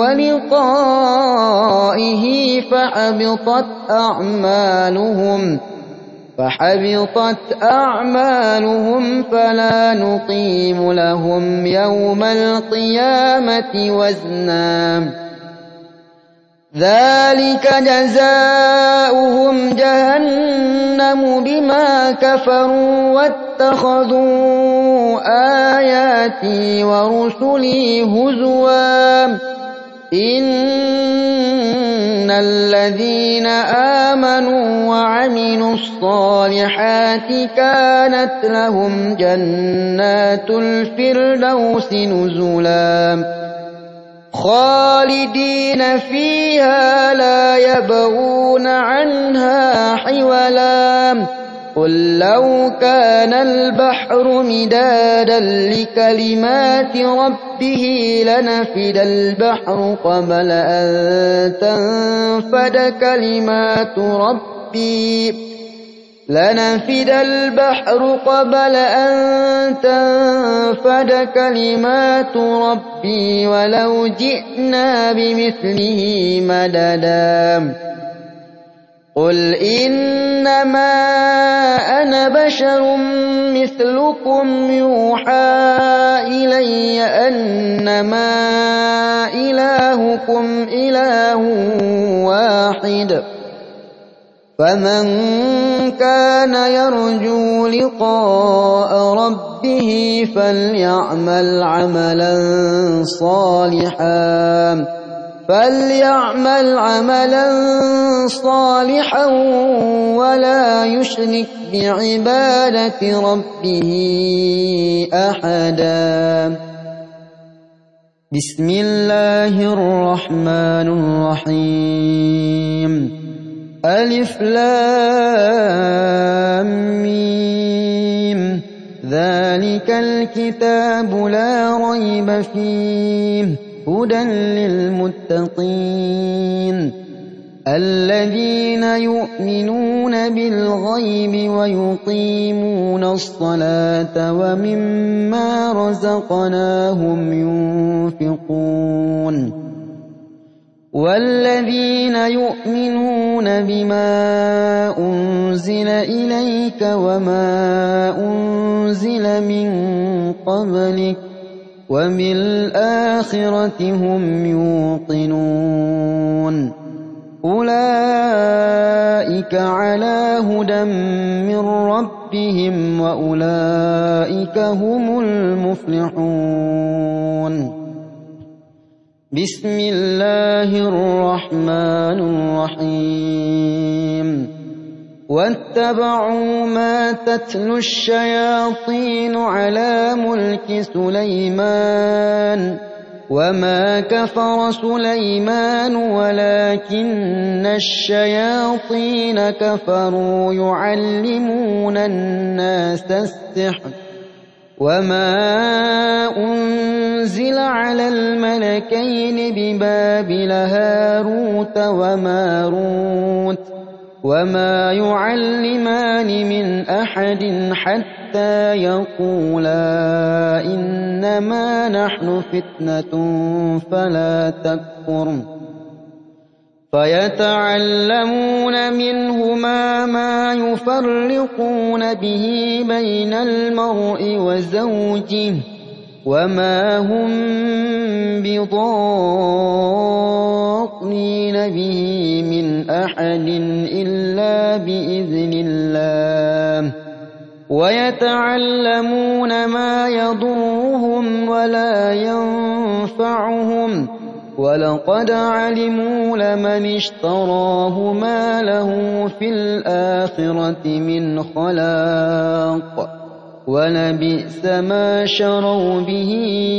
ولقائه فحبطت أعمالهم فحبطت أعمالهم فلا نقيم لهم يوم القيامة وزنا. ذلك جزاؤهم جهنم بما كفروا واتخذوا آياتي ورسلي هزوا. إن الذين آمنوا وعملوا الصالحات كانت لهم جنات الفردوس نزلا خالدين فيها لا يبغون عنها حولا. قل لو كان البحر مدادا لكلمات ربه لنفد البحر قبل أن تنفد كلمات ربي لنفد البحر قبل أن تنفد كلمات ربي ولو جئنا بمثله مددا. قل إنما أنا بشر مثلكم يوحى إلي أنما إلهكم إله واحد فمن كان يرجو لقاء ربه فليعمل عملا صالحا فليعمل عملا صالحا ولا يشرك بعبادة ربه أحدا. بسم الله الرحمن الرحيم. ألف لام ميم. ذلك الكتاب لا ريب فيه هدى للمتقين الذين يؤمنون بالغيب ويقيمون الصلاة ومما رزقناهم ينفقون والذين يؤمنون بما أنزل إليك وما أنزل من قبلك وبالآخرة هم يوقنون أولئك على هدى من ربهم ربهم وأولئك هم المفلحون. بسم الله الرحمن الرحيم. واتبعوا ما تتلو الشياطين على ملك سليمان وما كفر سليمان ولكن الشياطين كفروا يعلمون الناس السحر وما أنزل على الملكين ببابل هاروت وماروت وما يعلمان من أحد حتى يقولا إنما نحن فتنة فلا تكفر فيتعلمون منهما ما يفرقون به بين المرء وزوجه وما هم بضارين به من أحد إلا بإذن الله ويتعلمون ما يضرهم ولا ينفعهم ولقد علموا لمن اشتراه ما له في الآخرة من خلاق ولبئس ما شروا به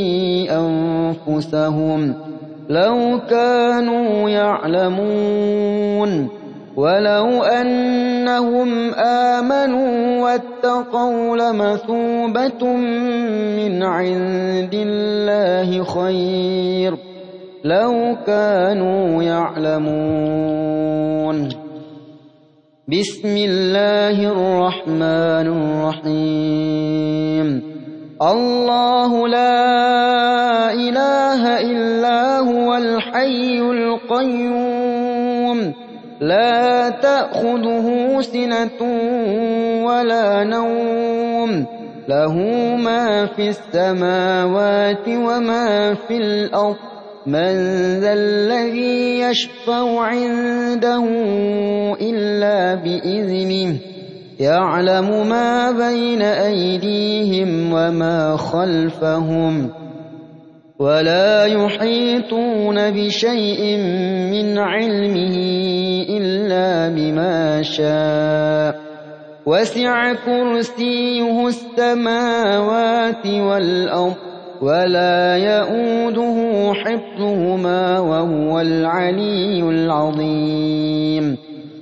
أنفسهم لو كانوا يعلمون. ولو أنهم آمنوا واتقوا لمثوبة من عند الله خير لو كانوا يعلمون. بسم الله الرحمن الرحيم. الله لا إله إلا هو الحي القيوم لا تأخذه سنة ولا نوم له ما في السماوات وما في الأرض من ذا الذي يشفع عنده إلا بإذنه يعلم ما بين أيديهم وما خلفهم ولا يحيطون بشيء من علمه إلا بما شاء وسع كرسيه السماوات والأرض ولا يؤوده حفظهما وهو العلي العظيم.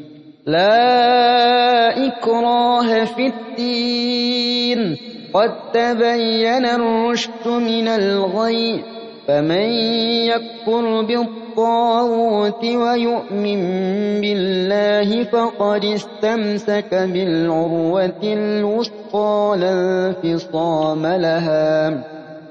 لا إكراه في الدين قد تبين الرشد من الغي فمن يكفر بالطاغوت ويؤمن بالله فقد استمسك بالعروة الوثقى لا انفصام لها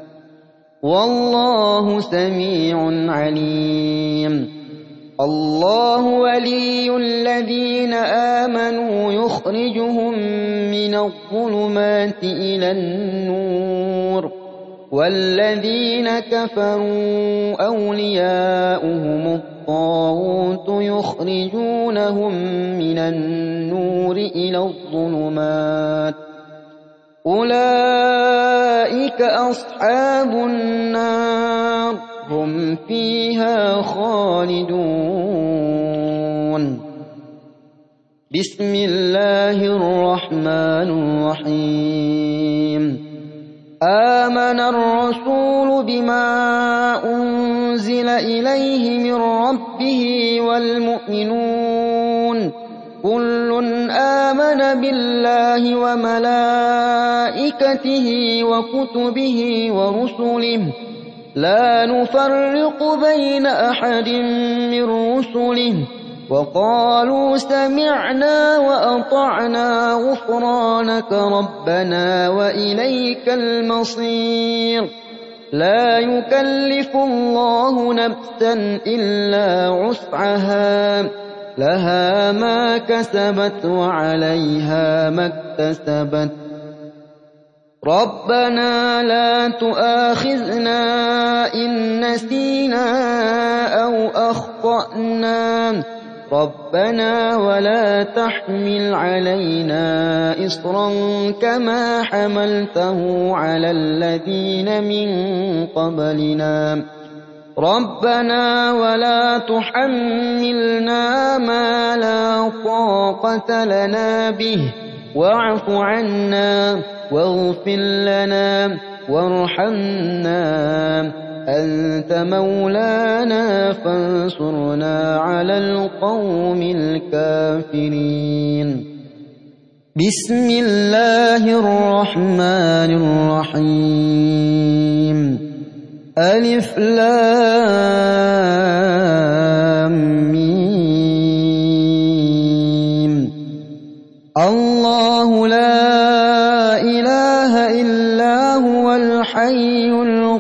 والله سميع عليم. الله ولي الذين آمنوا يخرجهم من الظلمات إلى النور والذين كفروا أولياؤهم الطاغوت يخرجونهم من النور إلى الظلمات أولئك أصحاب النار هم فيها خالدون. بسم الله الرحمن الرحيم. آمن الرسول بما أنزل إليه من ربه والمؤمنون كل آمن بالله وملائكته وكتبه ورسله لا نفرق بين أحد من رسله وقالوا سمعنا وأطعنا غفرانك ربنا وإليك المصير. لا يكلف الله نفسا إلا وسعها لها ما كسبت وعليها ما اكتسبت ربنا لا تؤاخذنا إن نسينا أو أخطأنا ربنا ولا تحمل علينا إصرا كما حملته على الذين من قبلنا ربنا ولا تحملنا ما لا طاقة لنا به واعف عنا واغفر لنا وارحمنا أنت مولانا فانصرنا على القوم الكافرين. بسم الله الرحمن الرحيم. ألف لام ميم. الله لا إله إلا هو الحي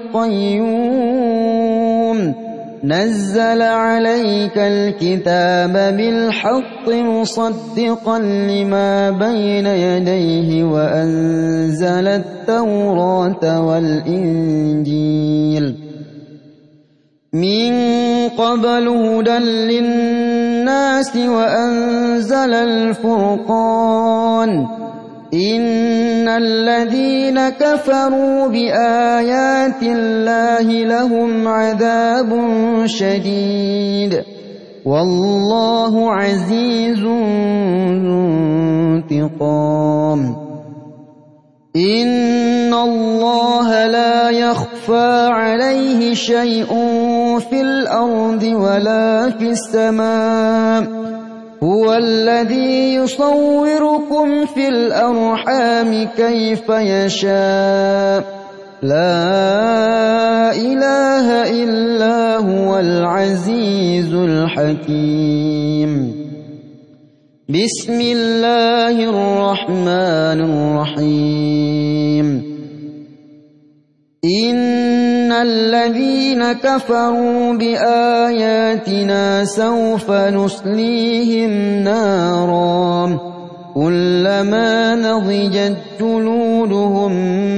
القيوم نزل عليك الكتاب بالحق مصدقا لما بين يديه وأنزل التوراة والإنجيل من قبل هدى للناس وأنزل الفرقان إن الذين كفروا بآيات الله لهم عذاب شديد والله عزيز ذو انتقام. إن الله لا يخفى عليه شيء في الأرض ولا في السماء هو الذي يصوركم في الأرحام كيف يشاء لا إله إلا هو العزيز الحكيم. بسم الله الرحمن الرحيم. إن الذين كفروا بآياتنا سوف نصليهم نارا كلما نضجت جلودهم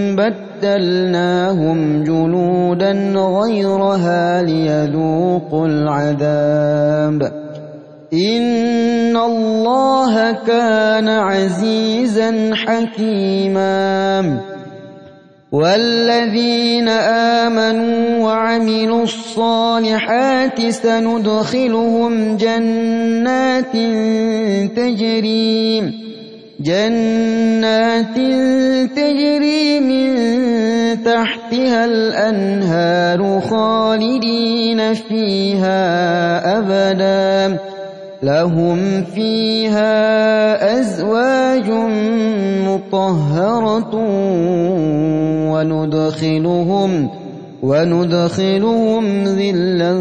بدلناهم جلودا غيرها ليذوقوا العذاب إن الله كان عزيزا حكيما. والذين آمنوا وعملوا الصالحات سندخلهم جنات تجري جنات تجري من تحتها الأنهار خالدين فيها أبدا لهم فيها أزواج مطهرة وندخلهم وندخلهم ذلا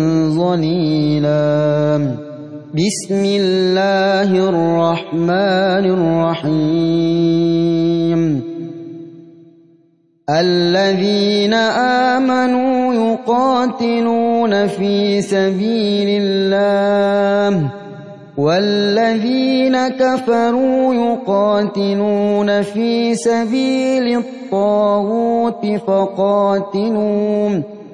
ظليلا. بسم الله الرحمن الرحيم. الذين آمنوا يقاتلون في سبيل الله والذين كفروا يقاتلون في سبيل الطاغوت فقاتلوا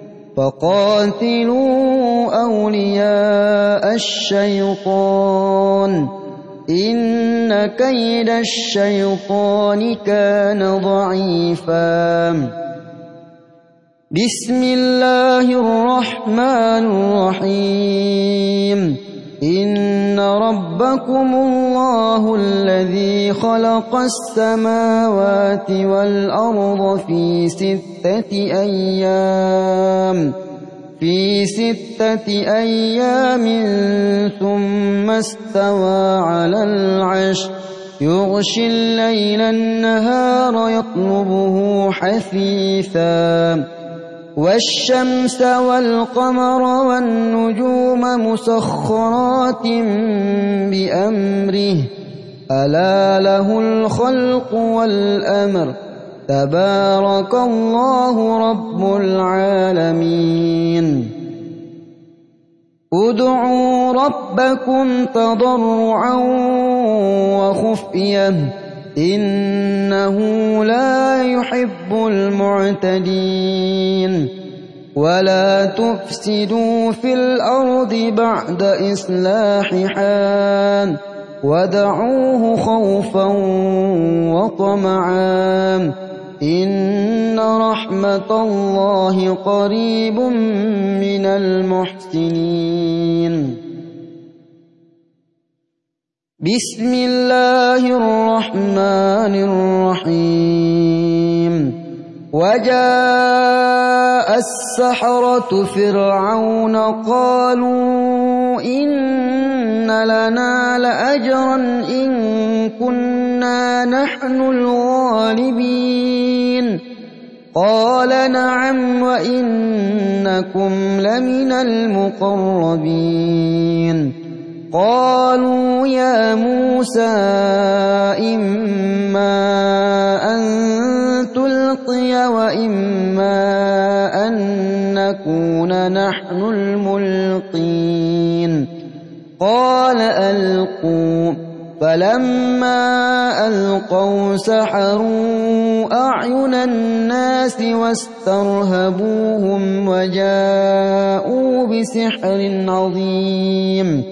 فقاتلوا أولياء الشيطان إن كيد الشيطان كان ضعيفا. بسم الله الرحمن الرحيم. إن ربكم الله الذي خلق السماوات والأرض في ستة أيام في ستة أيام ثم استوى على العرش يغشي الليل النهار يطلبه حثيثا والشمس والقمر والنجوم مسخرات بأمره ألا له الخلق والأمر تبارك الله رب العالمين. ادعوا ربكم تضرعا وخفية إنه لا يحب المعتدين. ولا تفسدوا في الأرض بعد إصلاحها ودعوه خوفا وطمعا إن رحمة الله قريب من المحسنين. بسم الله الرحمن الرحيم. وجاء السحرة فرعون قالوا إن لنا لأجرا إن كنا نحن الغالبين قال نعم وإنكم لمن المقربين قالوا يا موسى إما أن تلقي وإما أن نكون نحن الملقين قال ألقوا فلما ألقوا سحروا أعين الناس واسترهبوهم وجاءوا بسحر عظيم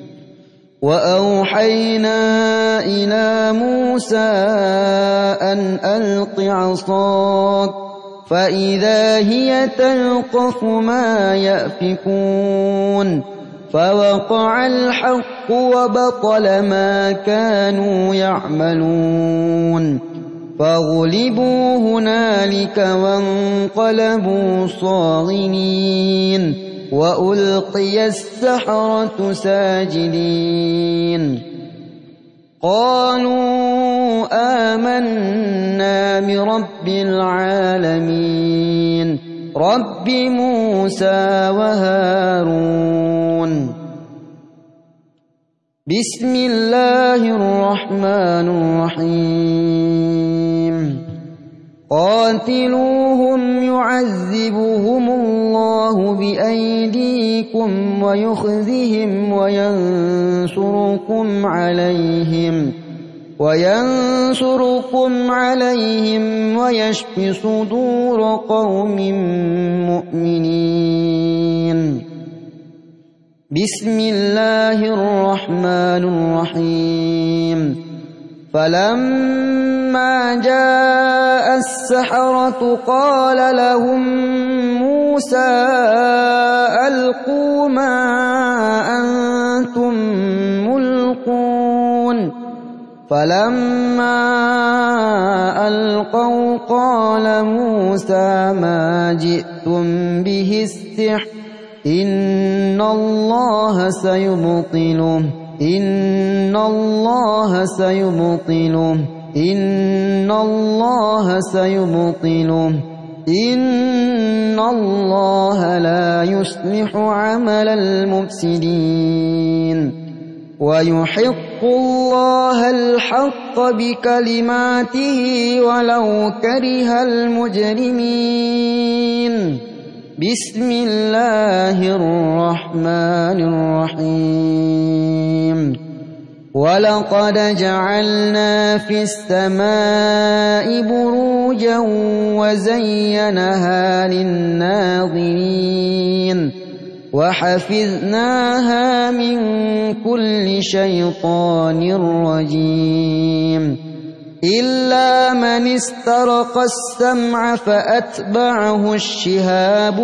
وأوحينا إلى موسى أن ألق عصاك فإذا هي تلقف ما يأفكون فوقع الحق وبطل ما كانوا يعملون فغلبوا هنالك وانقلبوا صاغرين وألقي السحرة ساجدين قالوا آمنا برب العالمين رب موسى وهارون. بسم الله الرحمن الرحيم. قاتلوهم يعذبهم الله بأيديكم ويخزهم وينصركم عليهم وينصركم عليهم ويشف صدور قوم مؤمنين. بسم الله الرحمن الرحيم. فلما جاء السحرة قال لهم موسى ألقوا ما أنتم ملقون فلما ألقوا قال موسى ما جئتم به السحر إن الله سيبطله إن الله سيبطله إن الله سيبطله إن الله لا يصلح عمل المفسدين ويحق الله الحق بكلماته ولو كره المجرمين. بسم الله الرحمن الرحيم. ولقد جعلنا في السماء بروجا وزينها للناظرين وحفظناها من كل شيطان رجيم إلا من استرق السمع فأتبعه الشهاب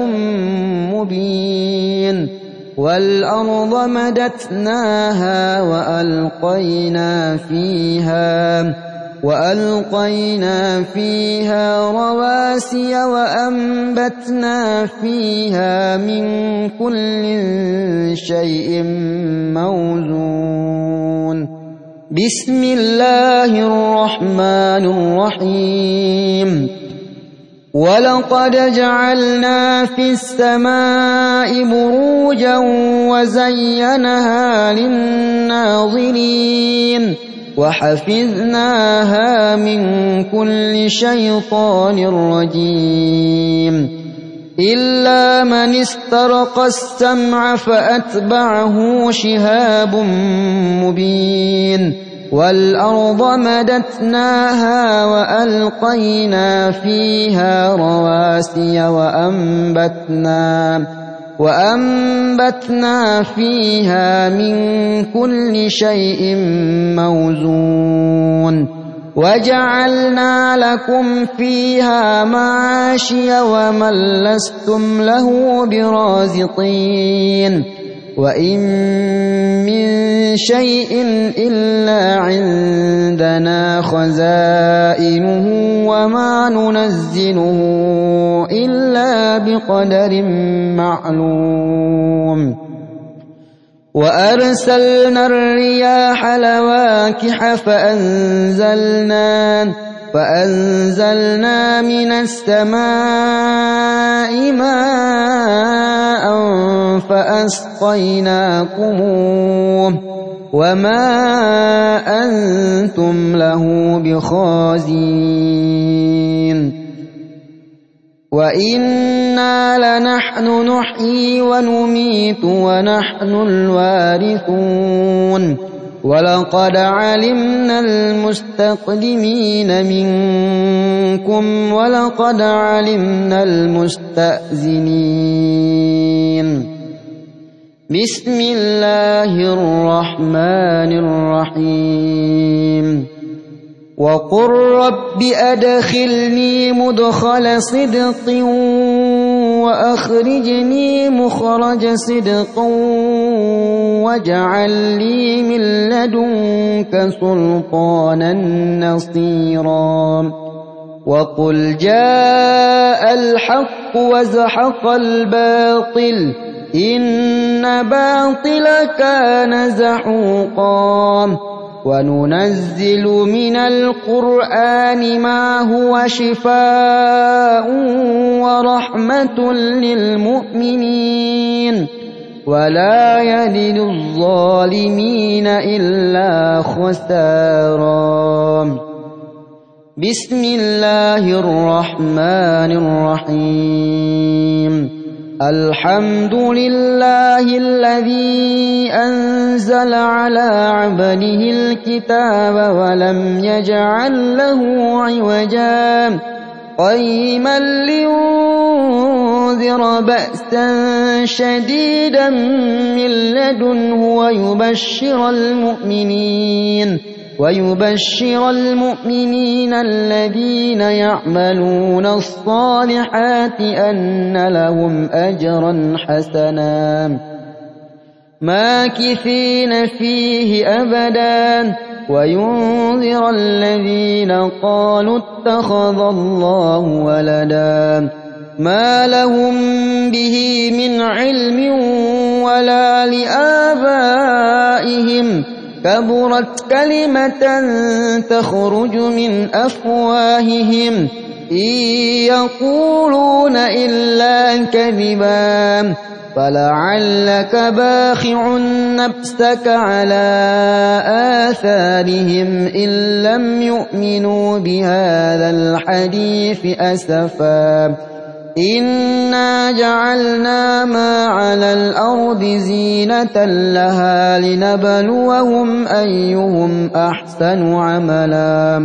مبين والأرض مددناها وألقينا فيها وألقينا فيها رواسي وأنبتنا فيها من كل شيء موزون. بسم الله الرحمن الرحيم. ولقد جعلنا في السماء بروجا وزينها للناظرين وحفظناها من كل شيطان رجيم إلا من استرق السمع فأتبعه شهاب مبين وَالْأَرْضَ مَدَدْنَاهَا وَأَلْقَيْنَا فِيهَا رَوَاسِيَ وَأَنبَتْنَا وَأَنبَتْنَا فِيهَا مِن كُلِّ شَيْءٍ مَّوْزُونٍ وَجَعَلْنَا لَكُمْ فِيهَا مَعَاشِيَ وَمَن لَّسْتُمْ لَهُ بِرَازِقِينَ وَإِن مِّن شَيْءٍ إِلَّا عِندَنَا خَزَائِنُهُ وَمَا نُنَزِّلُهُ إِلَّا بِقَدَرٍ مَّعْلُومٍ وَأَرْسَلْنَا الرِّيَاحَ لَوَاقِحَ فَأَنزَلْنَا فَأَنزَلْنَا مِنَ السَّمَاءِ مَاءً فَأَسْقَيْنَاكُمُوهُ وَمَا أَنتُمْ لَهُ بِخَازِنِينَ وَإِنَّا لَنَحْنُ نُحْيِي وَنُمِيتُ وَنَحْنُ الْوَارِثُونَ وَلَقَدْ عَلِمْنَا الْمُسْتَقْدِمِينَ مِنكُمْ وَلَقَدْ عَلِمْنَا الْمُسْتَأْذِنِينَ بسم الله الرحمن الرحيم وقل رب أدخلني مدخل صدق وأخرجني مخرج صدق واجعل لي من لدنك سلطانا نصيرا وقل جاء الحق وزحق الباطل إن باطل كان زحوقا وننزل من القرآن ما هو شفاء ورحمة للمؤمنين ولا يزيد الظالمين إلا خسارا بسم الله الرحمن الرحيم الحمد لله الذي أنزل على عبده الكتاب ولم يجعل له عوجا قيما لينذر بأسا شديدا من لدنه ويبشر المؤمنين ويبشر المؤمنين الذين يعملون الصالحات أن لهم أجرا حسنا ماكثين فيه أبدا وينذر الذين قالوا اتخذ الله ولدا ما لهم به من علم ولا لآبائهم كبرت كلمة تخرج من أفواههم إن يقولون إلا كذبا فلعلك باخع نفسك على آثارهم إن لم يؤمنوا بهذا الحديث أسفا إنا جعلنا ما على الأرض زينة لها لنبلوهم أيهم أحسن عملا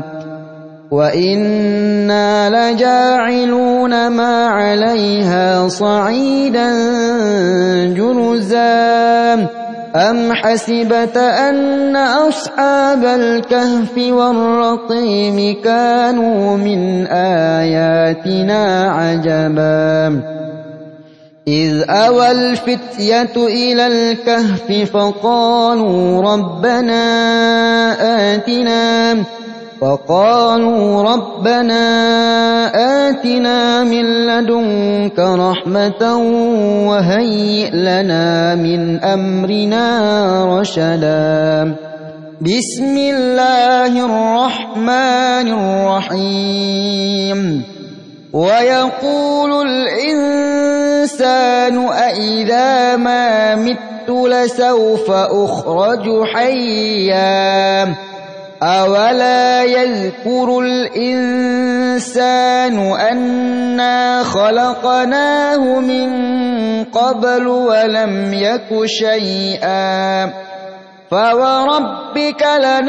وإنا لجاعلون ما عليها صعيدا جرزا أم حسبت أن أصحاب الكهف والرقيم كانوا من آياتنا عجبا إذ أوى الفتية إلى الكهف فقالوا ربنا آتنا فقالوا ربنا آتنا من لدنك رحمة وهيئ لنا من أمرنا رشدا بسم الله الرحمن الرحيم ويقول الإنسان أإذا ما مت لسوف أخرج حيا أولا يذكر الإنسان أنا خلقناه من قبل ولم يك شيئا فوربك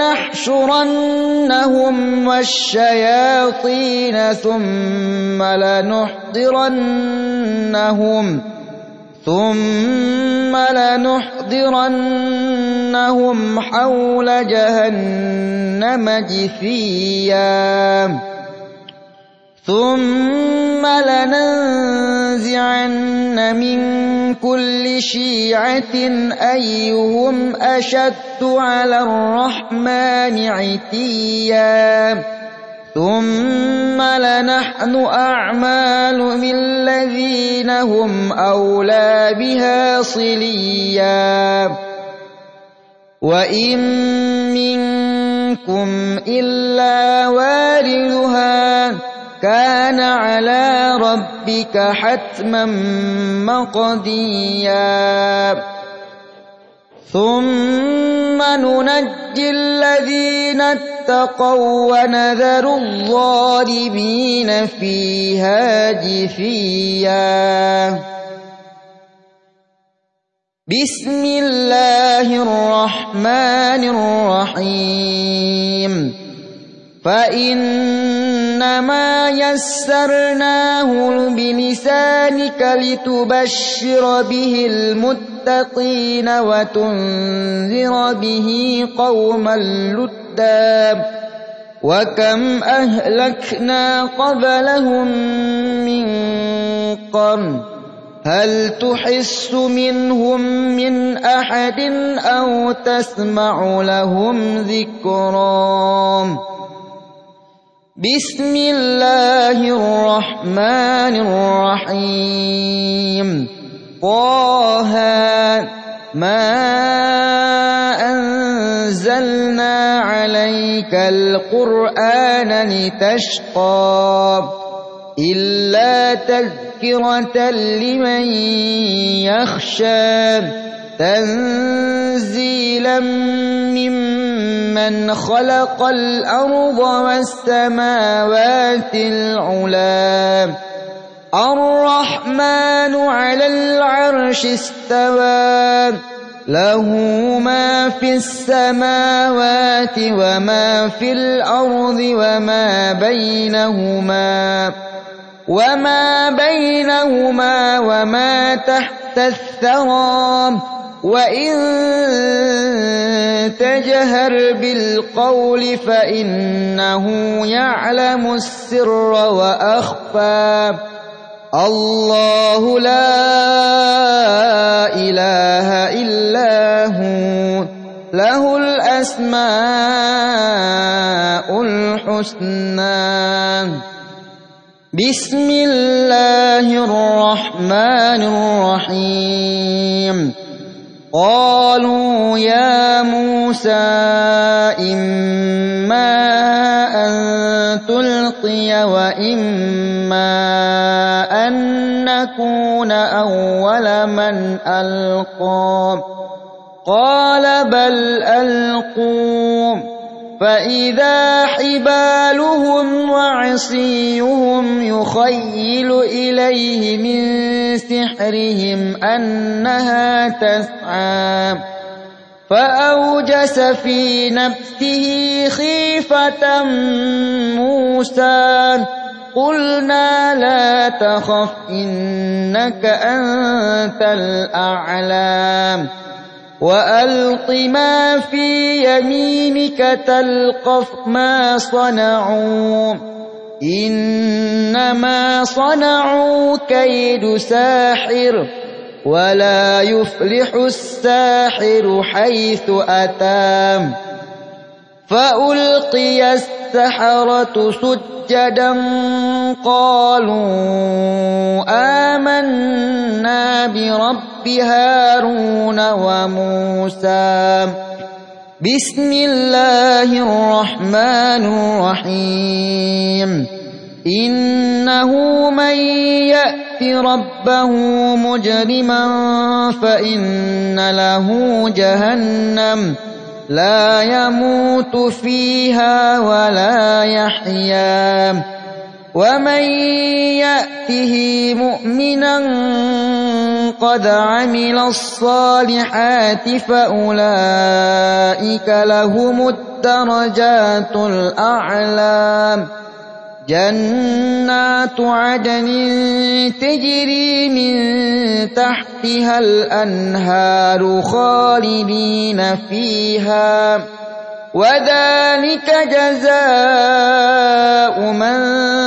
لنحشرنهم والشياطين ثم لنحضرنهم ثم لنحضرنهم حول جهنم جثيا ثم لننزعن من كل شيعة أيهم أشد على الرحمن عتيا ثم لنحن أعمال من الذين هم أولى بها صليا وإن منكم إلا واردها كان على ربك حتما مقضيا ثم ننجي الذين اتقوا ونذر الظالمين فيها جثيا بسم الله الرحمن الرحيم فإنما يسرناه بلسانك لتبشر به المتقين وتنذر به قوما لدا وكم أهلكنا قبلهم من قرن هل تحس منهم من أحد أو تسمع لهم ذكرا بسم الله الرحمن الرحيم طه ما أنزلنا عليك القرآن لتشقى إلا تذكرة لمن يخشى تنزيلا ممن خلق الأرض والسماوات العلى الرحمن على العرش استوى له ما في السماوات وما في الأرض وما بينهما وما بينهما وما تحت الثرى وإن تجهر بالقول فإنه يعلم السر وأخفى الله لا إله إلا هو له الأسماء الحسنى بسم الله الرحمن الرحيم قالوا يا موسى إما أن تلقي وإما أن نكون أول من ألقى قال بل ألقوا فإذا حبالهم وعصيهم يخيل إليه من سحرهم أنها تسعى فأوجس في نفسه خيفة موسى قلنا لا تخف إنك أنت الأعلى وألق ما في يمينك تلقف ما صنعوا إنما صنعوا كيد ساحر ولا يفلح الساحر حيث أتى فألقي السحرة سجدا قالوا آمنا برب هارون وموسى بسم الله الرحمن الرحيم إنه من يأت ربه مجرما فإن له جهنم لا يموت فيها ولا يحيا ومن يأته مؤمنا قد عمل الصالحات فأولئك لهم الدرجات الأعلى جنات عدن تجري من تحتها الأنهار خالدين فيها وذلك جزاء من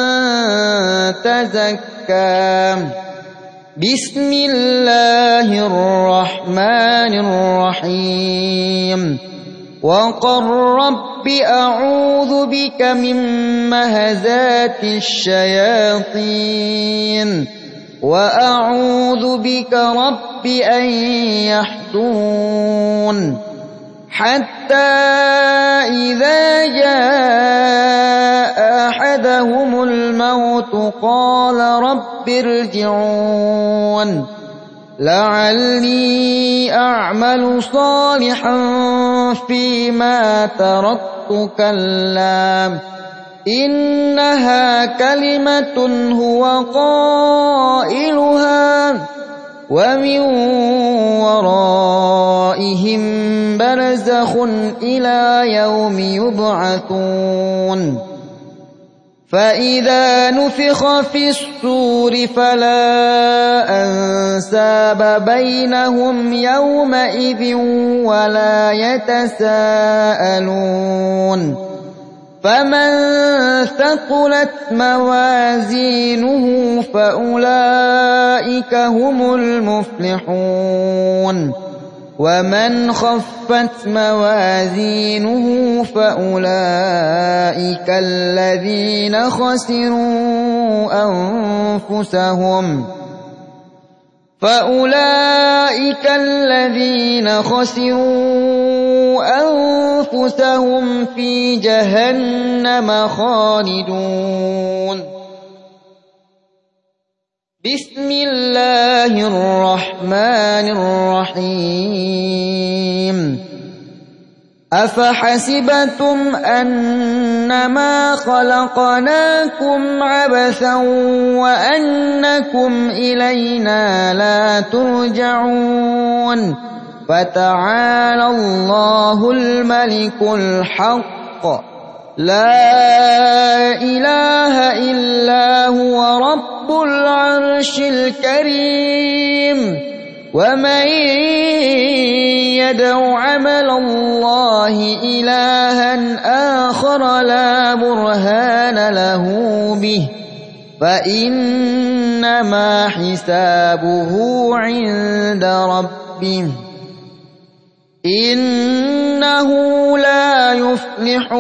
تزكى بسم الله الرحمن الرحيم وقل رب أعوذ بك من مهزات الشياطين وأعوذ بك رب أن يحضرون حتى إذا جاء أحدهم الموت قال رب ارجعون لعلي أعمل صالحا فيما تركت كلا إنها كلمة هو قائلها ومن ورائهم برزخ إلى يوم يبعثون فإذا نفخ في الصور فلا أنساب بينهم يومئذ ولا يتساءلون فمن ثقلت موازينه فأولئك هم المفلحون ومن خفت موازينه فأولئك الذين خسروا أنفسهم فأولئك الذين خسروا أنفسهم في جهنم خالدون بسم الله الرحمن الرحيم أفحسبتم أنما خلقناكم عبثا وأنكم إلينا لا ترجعون فتعالى الله الملك الحق لا إله إلا هو رب العرش الكريم ومن يدع عمل الله إلها آخر لا برهان له به فإنما حسابه عند ربه إنه لا يفلح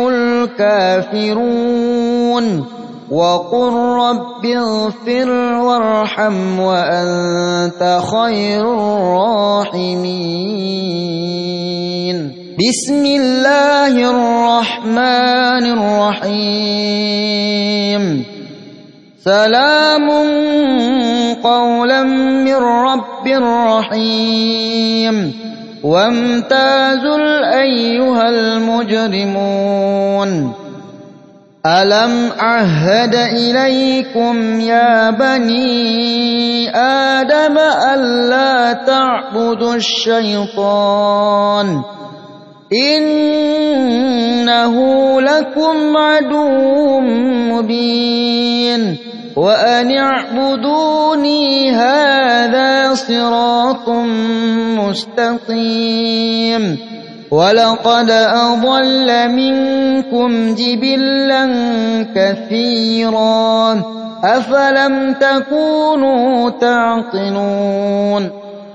الكافرون وقل رب اغفر وارحم وأنت خير الراحمين بسم الله الرحمن الرحيم سلام قولا من رب رحيم وامتازوا أيها المجرمون ألم أعهد إليكم يا بني آدم ألا تعبدوا الشيطان إنه لكم عدو مبين وأن اعبدوني هذا صراط مستقيم ولقد أضل منكم جبلا كثيرا أفلم تكونوا تعقلون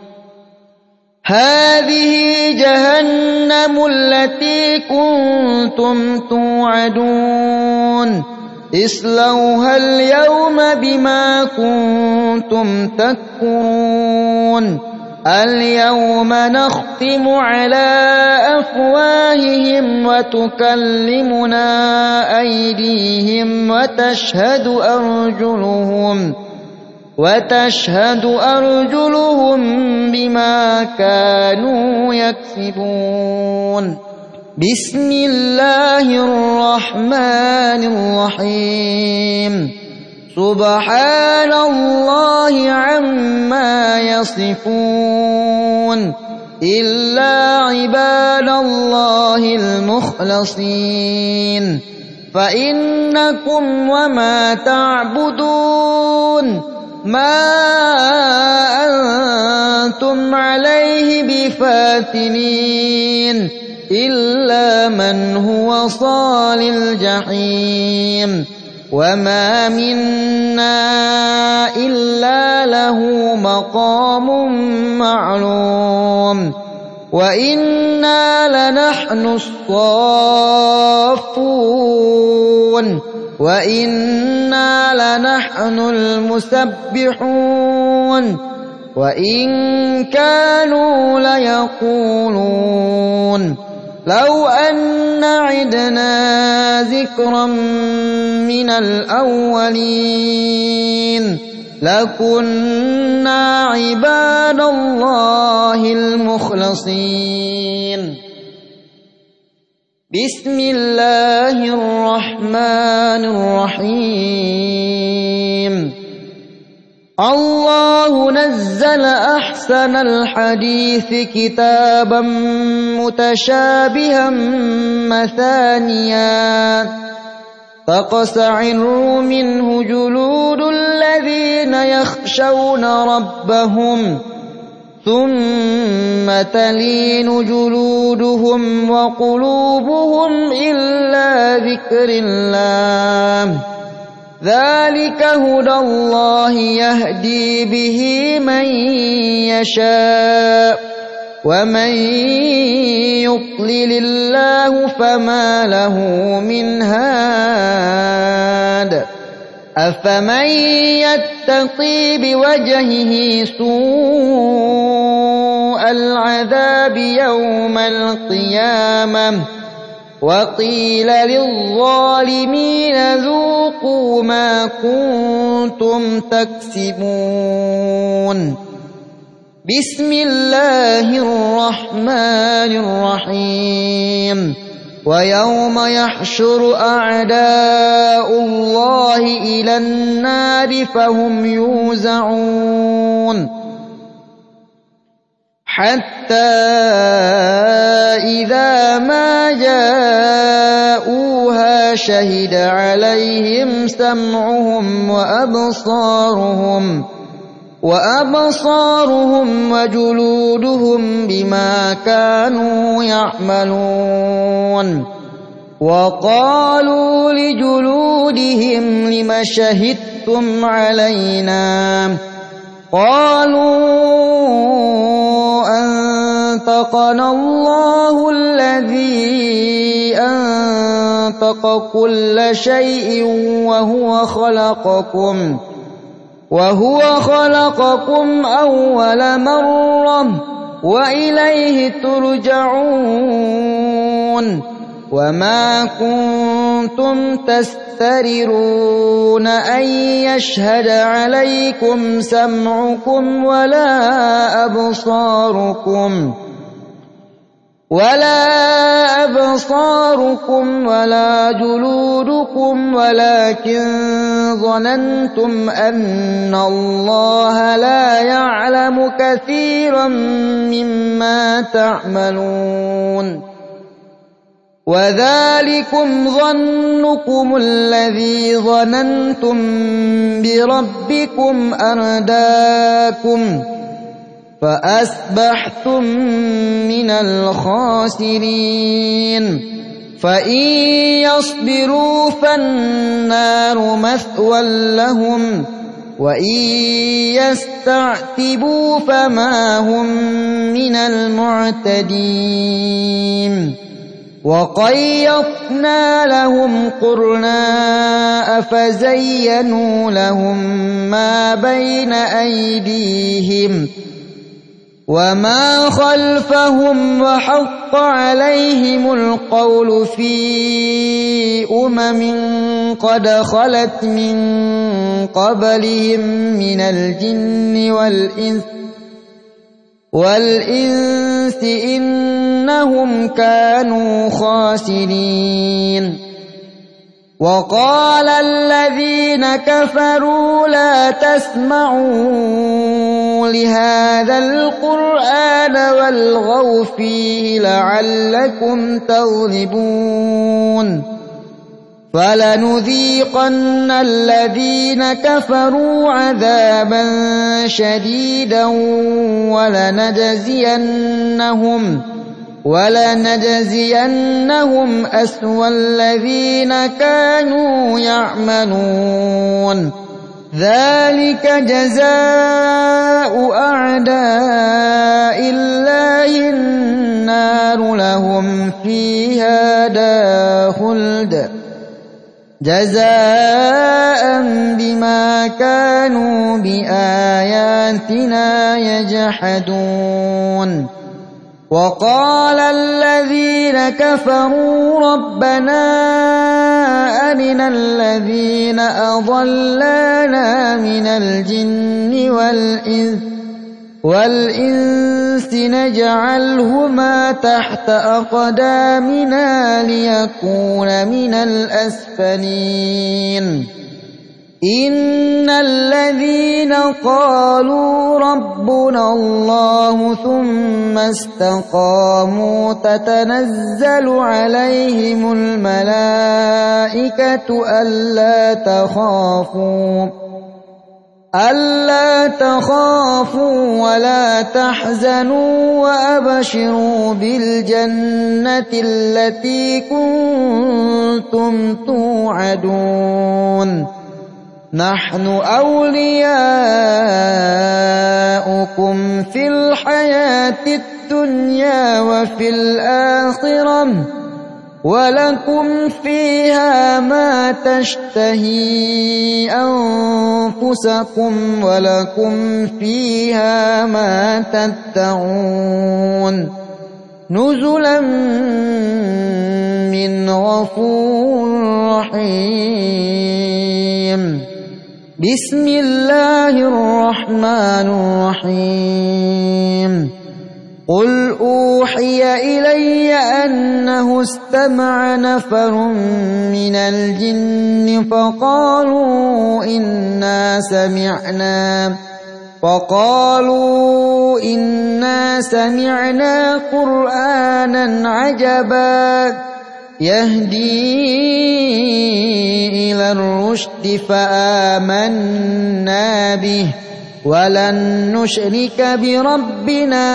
هذه جهنم التي كنتم توعدون اصلوها اليوم بما كنتم تكفرون اليوم نختم على أفواههم وتكلمنا أيديهم وتشهد أرجلهم وتشهد أرجلهم بما كانوا يكسبون بسم الله الرحمن الرحيم سبحان الله عما يصفون إلا عباد الله المخلصين فإنكم وما تعبدون ما أنتم عليه بفاتنين إلا من هو صال الجحيم وما منا إلا له مقام معلوم وإنا لنحن الصافون وإنا لنحن المسبحون وإن كانوا ليقولون لو أن عدنا ذكرا من الأولين لكنا عباد الله المخلصين بسم الله الرحمن الرحيم الله نزل أحسن الحديث كتابا متشابها مثانيا تقشعر منه جلود الذين يخشون ربهم ثم تلين جلودهم وقلوبهم إلى ذكر الله ذلك هدى الله يهدي به من يشاء ومن يضلل الله فما له من هاد أفمن يتقي بوجهه سوء العذاب يوم القيامة وقيل للظالمين ذوقوا ما كنتم تكسبون بسم الله الرحمن الرحيم ويوم يحشر أعداء الله إلى النار فهم يوزعون حتى إذا ما جاءوها شهد عليهم سمعهم وأبصارهم وأبصارهم وجلودهم بما كانوا يعملون وقالوا لجلودهم لم شهدتم علينا قالوا أنطقنا الله الذي أنطق كل شيء وهو خلقكم وهو خلقكم أول مرة وإليه ترجعون وما كنتم تسترون أن يشهد عليكم سمعكم ولا أبصاركم ولا أبصاركم ولا جلودكم ولكن ظننتم أن الله لا يعلم كثيرا مما تعملون وذلكم ظنكم الذي ظننتم بربكم أرداكم فأصبحتم من الخاسرين فإن يصبروا فالنار مثوى لهم وإن يستعتبوا فما هم من المعتدين وقيضنا لهم قرناء فزينوا لهم ما بين أيديهم وما خلفهم وحق عليهم القول في أمم قد خلت من قبلهم من الجن والإنس والإنس إنهم كانوا خاسرين وقال الذين كفروا لا تسمعوا لهذا القرآن والغوا فيه لعلكم تغلبون فلنذيقن الذين كفروا عذابا شديدا ولنجزينهم ولنجزينهم أسوأ الذين كانوا يعملون ذلك جزاء أعداء الله النار لهم فيها دار خلد جزاء بما كانوا بآياتنا يجحدون وقال الذين كفروا ربنا أرنا الذين أضلانا من الجن والإنس والإنس نجعلهما تحت أقدامنا ليكون من الأسفلين إن الذين قالوا ربنا الله ثم استقاموا تتنزل عليهم الملائكة ألا تخافوا ألا تخافوا ولا تحزنوا وأبشروا بالجنة التي كنتم توعدون نحن أولياؤكم في الحياة الدنيا وفي الآخرة ولكم فيها ما تشتهي أنفسكم ولكم فيها ما تدعون نزلا من غفور رحيم بسم الله الرحمن الرحيم قل أوحي إلي أنه استمع نفر من الجن فقالوا إنا سمعنا فقالوا إنا سمعنا قرآنا عجبا يهدي إلى الرشد فآمنا به ولن نشرك بربنا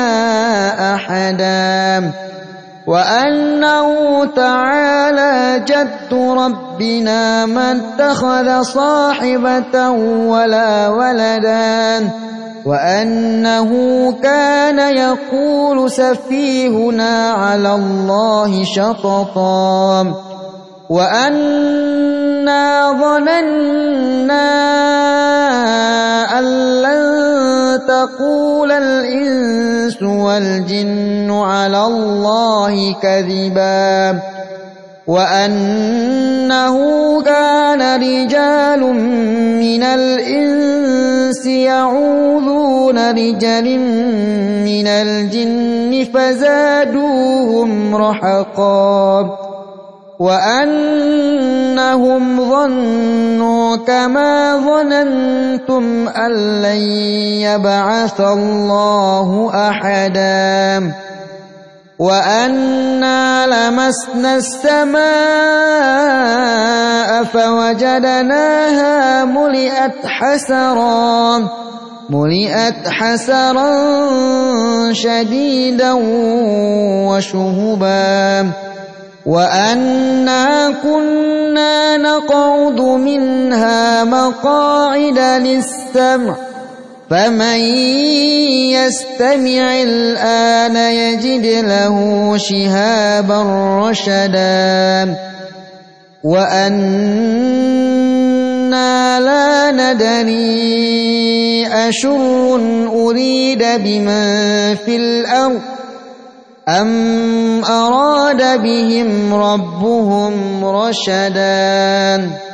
أحدا وأنه تعالى جد ربنا ما اتخذ صاحبة ولا ولدا وأنه كان يقول سفيهنا على الله شططا وأنا ظننا أن لن تقول الإنس والجن على الله كذبا وأنه كان رجال من الإنس يعوذون رجال من الجن فزادوهم رهقا وأنهم ظنوا كما ظننتم أن لن يبعث الله أحدا وأنا لمسنا السماء فوجدناها ملئت حسرا ملئت حسرا شديدا وشهبا وأنا كنا نقعد منها مقاعد للسمع فمن يستمع الآن يجد له شهابا رشدا وأنا لا ندري أشر أريد بمن في الأرض أم أراد بهم ربهم رشدا